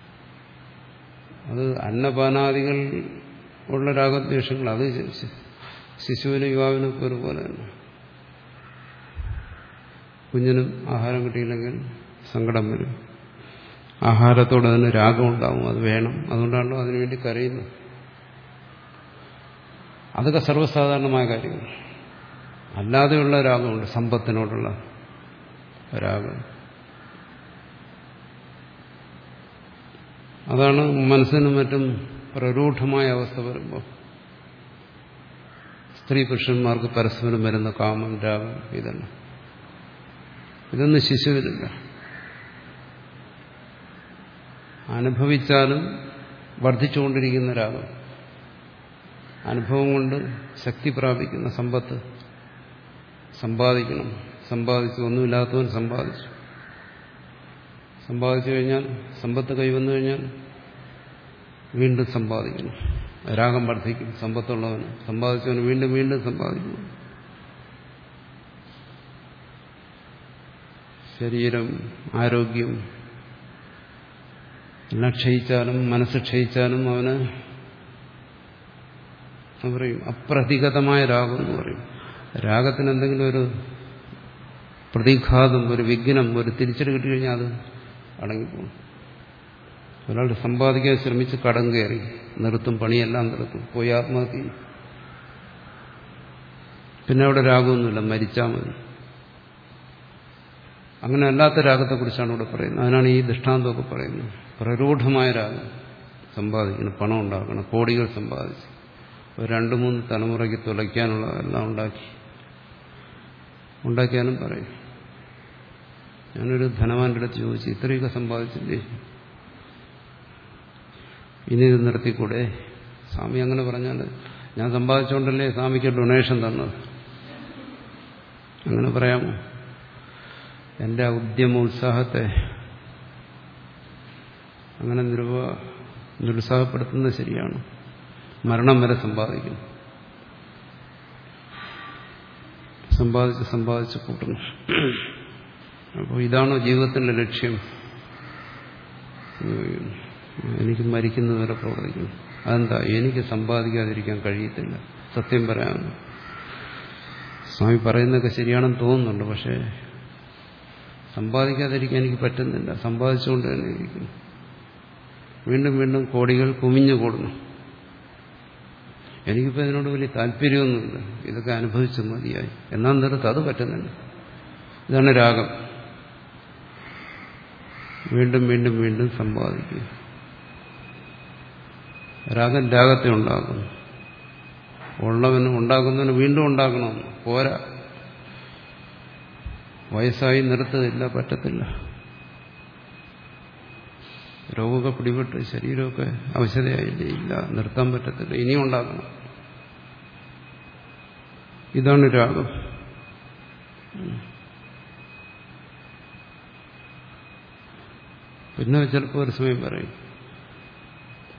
Speaker 1: അത് അന്നപാനാദികൾ ഉള്ള രാഗദ്വേഷങ്ങൾ, അത് ശിശുവിനും യുവാവിനും ഒക്കെ ഒരുപോലെ തന്നെ. കുഞ്ഞിനും ആഹാരം കിട്ടിയില്ലെങ്കിൽ സങ്കടം വരും. ആഹാരത്തോട് അതിന് രാഗമുണ്ടാവും, അത് വേണം. അതുകൊണ്ടാണല്ലോ അതിനുവേണ്ടി കരയുന്നത്. അതൊക്കെ സർവ്വസാധാരണമായ കാര്യങ്ങൾ. അല്ലാതെയുള്ള രാഗമുണ്ട്, സമ്പത്തിനോടുള്ള രാഗം. അതാണ് മനസ്സിനും മറ്റും പ്രരൂഢമായ അവസ്ഥ വരുമ്പോൾ സ്ത്രീ പുരുഷന്മാർക്ക് പരസ്പരം വരുന്ന കാമം, രാഗം, ഇതെല്ലാം. ഇതൊന്നും ശിശുവിനില്ല. അനുഭവിച്ചാലും വർദ്ധിച്ചുകൊണ്ടിരിക്കുന്ന രാഗം, അനുഭവം കൊണ്ട് ശക്തി പ്രാപിക്കുന്ന സമ്പത്ത്, സമ്പാദിക്കണം. സമ്പാദിച്ചു, ഒന്നുമില്ലാത്തവൻ സമ്പാദിച്ചു. സമ്പാദിച്ചു കഴിഞ്ഞാൽ, സമ്പത്ത് കൈവന്നു കഴിഞ്ഞാൽ വീണ്ടും സമ്പാദിക്കണം. രാഗം വർദ്ധിക്കും. സമ്പത്തുള്ളവന്, സമ്പാദിച്ചവന് വീണ്ടും വീണ്ടും സമ്പാദിക്കണം. ശരീരം, ആരോഗ്യം എല്ലാം ക്ഷയിച്ചാലും, മനസ്സ് ക്ഷയിച്ചാലും അവന് പറയും അപ്രതിഗതമായ രാഗം എന്ന് പറയും. രാഗത്തിന് എന്തെങ്കിലും ഒരു പ്രതിഘാതം, ഒരു വിഘ്നം, ഒരു തിരിച്ചടി കിട്ടിക്കഴിഞ്ഞാൽ അത് അടങ്ങിപ്പോകും. ഒരാൾ സമ്പാദിക്കാൻ ശ്രമിച്ച് കടം കയറി, നിർത്തും, പണിയെല്ലാം നിർത്തും, പോയി ആത്മഹത്യ ചെയ്യും. പിന്നെ അവിടെ രാഗമൊന്നുമില്ല, മരിച്ചാൽ മതി. അങ്ങനെ അല്ലാത്ത രാഗത്തെക്കുറിച്ചാണ് ഇവിടെ പറയുന്നത്. അതിനാണ് ഈ ദൃഷ്ടാന്തമൊക്കെ പറയുന്നത്. പ്രരൂഢമായ രാഗം, സമ്പാദിക്കണം, പണം ഉണ്ടാക്കണം, കോടികൾ സമ്പാദിച്ച് ഒരു രണ്ട് മൂന്ന് തലമുറയ്ക്ക് തുലയ്ക്കാനുള്ളതെല്ലാം ഉണ്ടാക്കി ഉണ്ടാക്കിയാലും പറയും. ഞാനൊരു ധനവാന്റെ അടുത്ത് ചോദിച്ചു, ഇത്രയൊക്കെ സമ്പാദിച്ചില്ലേ, ഇനി ഇത് നിർത്തിക്കൂടെ? സ്വാമി അങ്ങനെ പറഞ്ഞാൽ, ഞാൻ സമ്പാദിച്ചുകൊണ്ടല്ലേ സ്വാമിക്ക് ഡൊണേഷൻ തന്നത്. അങ്ങനെ പറയാമോ? എൻ്റെ ഉദ്യമോത്സാഹത്തെ അങ്ങനെ നിരുപ നിരുത്സാഹപ്പെടുത്തുന്നത് ശരിയാണ്? മരണം വരെ സമ്പാദിക്കുന്നു, സമ്പാദിച്ച് സമ്പാദിച്ച് കൂട്ടുന്നു. അപ്പോൾ ഇതാണോ ജീവിതത്തിൻ്റെ ലക്ഷ്യം? എനിക്ക് മരിക്കുന്നവരെ പ്രവർത്തിക്കുന്നു. അതെന്താ? എനിക്ക് സമ്പാദിക്കാതിരിക്കാൻ കഴിയത്തില്ല. സത്യം പറയാമെന്ന് സ്വാമി പറയുന്നതൊക്കെ ശരിയാണെന്ന് തോന്നുന്നുണ്ട്. പക്ഷേ സമ്പാദിക്കാതിരിക്കാൻ എനിക്ക് പറ്റുന്നില്ല. സമ്പാദിച്ചുകൊണ്ട് തന്നെ ഇരിക്കുന്നു. വീണ്ടും വീണ്ടും കോടികൾ കുമിഞ്ഞു കൂടുന്നു. എനിക്കിപ്പോൾ ഇതിനോട് വലിയ താല്പര്യമൊന്നുമില്ല. ഇതൊക്കെ അനുഭവിച്ചു മതിയായി. എന്നാൽ നിർത്ത്, അത് പറ്റുന്നില്ല. ഇതാണ് രാഗം. വീണ്ടും വീണ്ടും വീണ്ടും സമ്പാദിക്കുക. രാഗം രാഗത്തെ ഉണ്ടാക്കുന്നു. ഉള്ളവന് ഉണ്ടാക്കുന്നവന് വീണ്ടും ഉണ്ടാക്കണമെന്ന് പോരാ. വയസ്സായി നിർത്തുന്നില്ല, പറ്റത്തില്ല. രോഗമൊക്കെ പിടിപെട്ട് ശരീരമൊക്കെ അവശതയായില്ലേ, ഇല്ല, നിർത്താൻ പറ്റത്തില്ല, ഇനിയും ഉണ്ടാക്കണം. ഇതാണ് രാഗം. പിന്നെ ചിലപ്പോൾ ഒരു സമയം പറയും,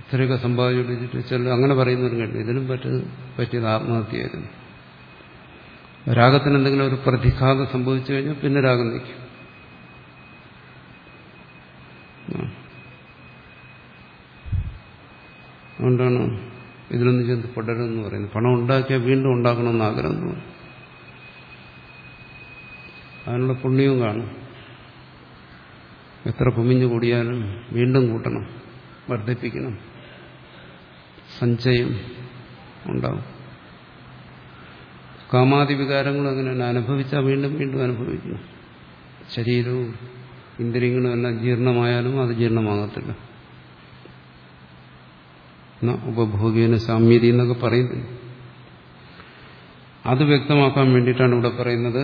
Speaker 1: ഇത്രയൊക്കെ സമ്പാദിച്ചിട്ട് ചില അങ്ങനെ പറയുന്നവരും കേട്ടു. ഇതിനും പറ്റി പറ്റിയത് ആത്മഹത്യയായിരുന്നു. രാഗത്തിന് എന്തെങ്കിലും ഒരു പ്രതിഘാതം സംഭവിച്ചു കഴിഞ്ഞാൽ പിന്നെ രാഗം നിൽക്കും. അതുകൊണ്ടാണ് ഇതിലൊന്നും ചെന്ന് പെടരുതെന്ന് പറയുന്നത്. പണം ഉണ്ടാക്കിയാൽ വീണ്ടും ഉണ്ടാക്കണമെന്ന് ആഗ്രഹം തോന്നും. അതിനുള്ള പുണ്യവും കാണും. എത്ര കുമിഞ്ഞു കൂടിയാലും വീണ്ടും കൂട്ടണം, വർദ്ധിപ്പിക്കണം, സഞ്ചയം ഉണ്ടാവും. കാമാദി വികാരങ്ങളും അങ്ങനെയാണ്. അനുഭവിച്ചാൽ വീണ്ടും വീണ്ടും അനുഭവിക്കണം. ശരീരവും ഇന്ദ്രിയങ്ങളും എല്ലാം ജീർണമായാലും അത് ജീർണമാകത്തില്ല. ഉപഭോഗീന സാമ്യതി എന്നൊക്കെ പറയുന്നില്ല. അത് വ്യക്തമാക്കാൻ വേണ്ടിയിട്ടാണ് ഇവിടെ പറയുന്നത്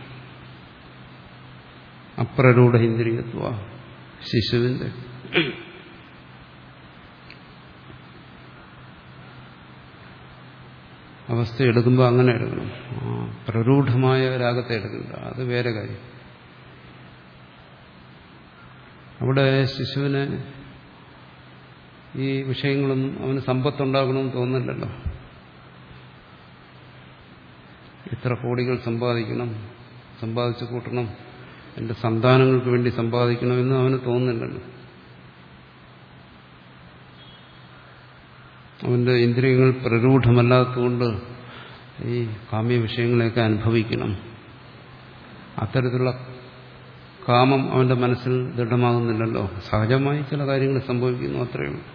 Speaker 1: അപ്രരൂഢ ഇന്ദ്രിയത്വ ശിശുവിന്റെ അവസ്ഥ എടുക്കുമ്പോൾ അങ്ങനെ എടുക്കണം. പ്രരൂഢമായ രാഗത്തെ എടുക്കണ്ട, അത് വേറെ കാര്യം. അവിടെ ശിശുവിന് ഈ വിഷയങ്ങളൊന്നും അവന് സമ്പത്തുണ്ടാകണമെന്ന് തോന്നുന്നില്ലല്ലോ. ഇത്ര കോടികൾ സമ്പാദിക്കണം, സമ്പാദിച്ചു കൂട്ടണം, എന്റെ സന്താനങ്ങൾക്ക് വേണ്ടി സമ്പാദിക്കണമെന്ന് അവന് തോന്നുന്നില്ലല്ലോ. അവന്റെ ഇന്ദ്രിയങ്ങൾ പ്രരൂഢമല്ലാത്തതുകൊണ്ട് ഈ കാമ്യ വിഷയങ്ങളെയൊക്കെ അനുഭവിക്കണം, അത്തരത്തിലുള്ള കാമം അവന്റെ മനസ്സിൽ ദൃഢമാകുന്നില്ലല്ലോ. സഹജമായി ചില കാര്യങ്ങൾ സംഭവിക്കുന്നു, അത്രയേ ഉള്ളൂ.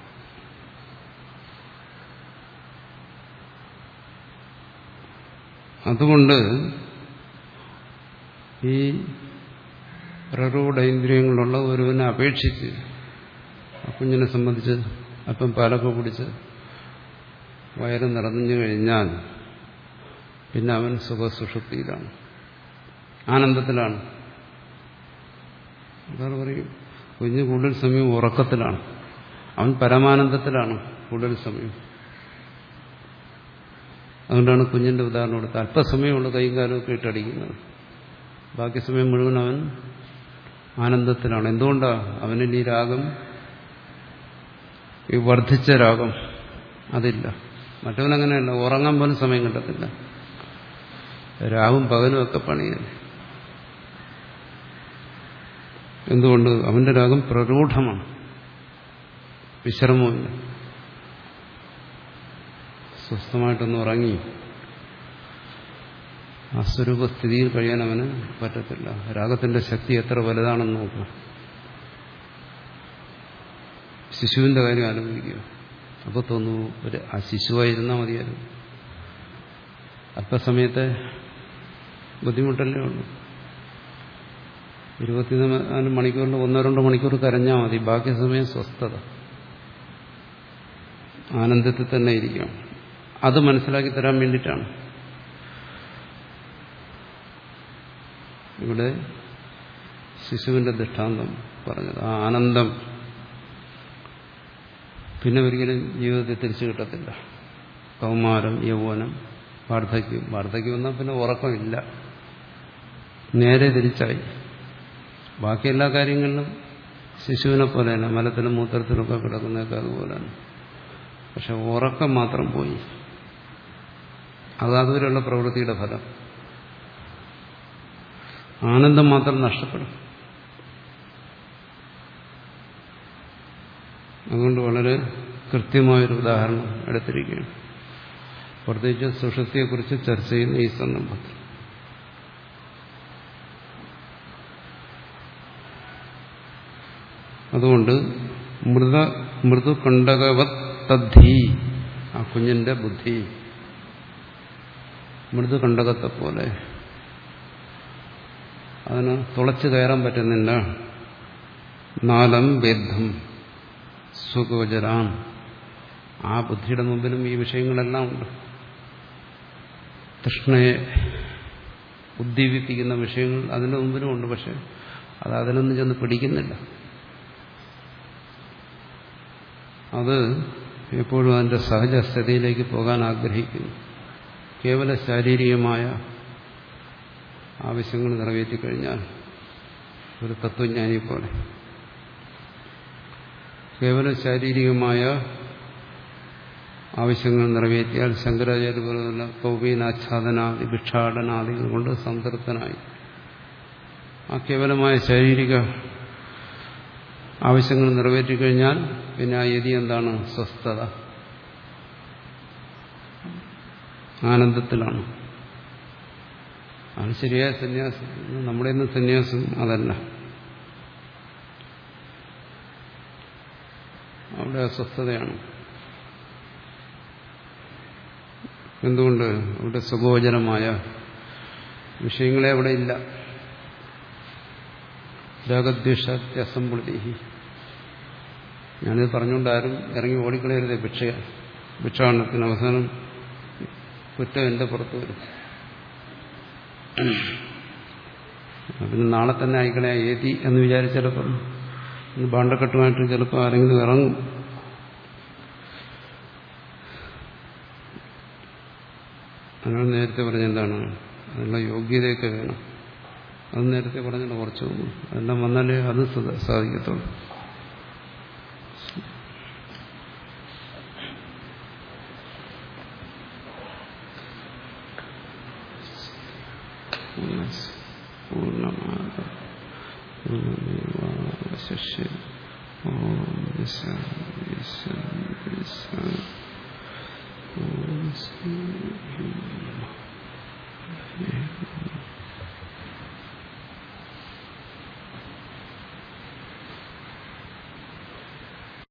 Speaker 1: അതുകൊണ്ട് ഈ പ്രരൂഢ ഇന്ദ്രിയങ്ങളുള്ള ഒരുവനെ അപേക്ഷിച്ച് ആ കുഞ്ഞിനെ സംബന്ധിച്ച് അപ്പം പാലൊക്കെ കുടിച്ച് വയറ് നിറഞ്ഞു കഴിഞ്ഞാൽ പിന്നെ അവൻ സുഖസുഷുപ്തിയിലാണ്, ആനന്ദത്തിലാണ്. അതാണ് പറയും, കുഞ്ഞ് കൂടുതൽ സമയം ഉറക്കത്തിലാണ്, അവൻ പരമാനന്ദത്തിലാണ് കൂടുതൽ സമയം. അതുകൊണ്ടാണ് കുഞ്ഞിന്റെ ഉദാഹരണം കൊടുത്ത് അല്പസമയമുള്ള കൈയും കാലുമൊക്കെ ഇട്ടടിക്കുന്നത്, ബാക്കി സമയം മുഴുവൻ അവൻ ആനന്ദത്തിലാണ്. എന്തുകൊണ്ടാണ്? അവനിൽ ഈ രാഗം, ഈ വർദ്ധിച്ച രാഗം അതില്ല. മറ്റവനങ്ങനെയല്ല, ഉറങ്ങാൻ പോലും സമയം കിട്ടത്തില്ല, രാവും പകലും ഒക്കെ പണിയല്ലേ. എന്തുകൊണ്ട്? അവന്റെ രാഗം പ്രരൂഢമാണ്, വിശ്രമമില്ല. സ്വസ്ഥമായിട്ടൊന്ന് ഉറങ്ങി ആ സ്വരൂപസ്ഥിതിയിൽ കഴിയാൻ അവന് പറ്റത്തില്ല. രാഗത്തിന്റെ ശക്തി എത്ര വലുതാണെന്ന് നോക്കുക. ശിശുവിന്റെ കാര്യം ആലോചിക്കുക. അപ്പോൾ തോന്നുന്നു ഒരു ആ ശിശുവായിരുന്നാൽ മതിയായിരുന്നു. അല്പസമയത്തെ ബുദ്ധിമുട്ടല്ലേ ഉള്ളൂ. ഇരുപത്തിനാല് മണിക്കൂറിൽ ഒന്നോ രണ്ടോ മണിക്കൂർ കരഞ്ഞാൽ മതി, ബാക്കി സമയം സ്വസ്ഥത, ആനന്ദത്തിൽ തന്നെ ഇരിക്കാം. അത് മനസ്സിലാക്കി തരാൻ വേണ്ടിയിട്ടാണ് ഇവിടെ ശിശുവിന്റെ ദൃഷ്ടാന്തം പറഞ്ഞത്. ആ ആനന്ദം പിന്നെ ഒരിക്കലും ജീവിതത്തിൽ തിരിച്ചു കിട്ടത്തില്ല. കൗമാരം, യൗവനം, വാർദ്ധക്യം. വാർദ്ധക്യം വന്നാൽ പിന്നെ ഉറക്കമില്ല, നേരെ തിരിച്ചായി. ബാക്കി എല്ലാ കാര്യങ്ങളിലും ശിശുവിനെ പോലെയാണ്, മലത്തിലും മൂത്രത്തിലൊക്കെ കിടക്കുന്നതൊക്കെ അതുപോലെയാണ്. പക്ഷെ ഉറക്കം മാത്രം പോയി. അത് അതുവരെയുള്ള പ്രവൃത്തിയുടെ ഫലം. ആനന്ദം മാത്രം നഷ്ടപ്പെടും. അതുകൊണ്ട് വളരെ കൃത്യമായൊരു ഉദാഹരണം എടുത്തിരിക്കുകയാണ്, പ്രത്യേകിച്ച് സുഷുപ്തിയെക്കുറിച്ച് ചർച്ച ചെയ്യുന്ന ഈ സന്ദർഭത്തിൽ. അതുകൊണ്ട് മൃത മൃദുകണ്ടകവത് തദ്ധി, ആ കുഞ്ഞിന്റെ ബുദ്ധി മൃദുകണ്ടകത്തെ പോലെ, അതിന് തുളച്ചു കയറാൻ പറ്റുന്നില്ല. നാലം ബേദ്ധം സുഗോചരാൻ, ആ ബുദ്ധിയുടെ മുമ്പിലും ഈ വിഷയങ്ങളെല്ലാം ഉണ്ട്. തൃഷ്ണയെ ഉദ്ദീപിപ്പിക്കുന്ന വിഷയങ്ങൾ അതിന്റെ മുമ്പിലും ഉണ്ട്. പക്ഷെ അത് അതിലൊന്നും ചെന്ന് പിടിക്കുന്നില്ല. അത് എപ്പോഴും അതിന്റെ സഹജസ്ഥിതിയിലേക്ക് പോകാൻ ആഗ്രഹിക്കുന്നു. കേവല ശാരീരികമായ ആവശ്യങ്ങൾ നിറവേറ്റിക്കഴിഞ്ഞാൽ ഒരു തത്വജ്ഞാനി പോലെ കേവല ശാരീരികമായ ആവശ്യങ്ങൾ നിറവേറ്റിയാൽ ശങ്കരാചാര്യ പോലുള്ള കൗപീനാച്ഛാദനാദി ഭിക്ഷാടനാദികൾ കൊണ്ട് സംതൃപ്തനായി. ആ കേവലമായ ശാരീരിക ആവശ്യങ്ങൾ നിറവേറ്റിക്കഴിഞ്ഞാൽ പിന്നെ ആ യതി എന്താണ്? സ്വസ്ഥത, ആനന്ദത്തിലാണ്. ആണ് ശരിയായ സന്യാസം. നമ്മുടെ ഇന്ന് സന്യാസം അതല്ല. അവിടെ അസ്വസ്ഥതയാണ്. എന്തുകൊണ്ട്? അവിടെ സുഗോചരമായ വിഷയങ്ങളെ അവിടെ ഇല്ല. രാഗദ്വേഷാത്യസംപുളി. ഞാനിത് പറഞ്ഞുകൊണ്ട് ആരും ഇറങ്ങി ഓടിക്കളയരുതേ. ഭിക്ഷ ഭിക്ഷാടനത്തിന് അവസാനം കുറ്റം എന്റെ പുറത്ത് വരും. പിന്നെ നാളെ തന്നെ ആയിക്കളയാ ഏതി എന്ന് വിചാരിച്ച് ചിലപ്പോൾ ഭാണ്ഡക്കെട്ടുമായിട്ട് ചിലപ്പോൾ ആരെങ്കിലും ഇറങ്ങും. അങ്ങനെ നേരത്തെ പറഞ്ഞെന്താണ്? അതിനുള്ള യോഗ്യതയൊക്കെ വേണം. അത് നേരത്തെ പറഞ്ഞല്ലോ കുറച്ച് മുമ്പ്. അതെല്ലാം വന്നാലേ അത് സാധിക്കത്തുള്ളൂ. പൂർണ്ണമാക പൂർണ്ണമേവാവശിഷ്യ ഓം ശാന്തി ശാന്തി ശാന്തി.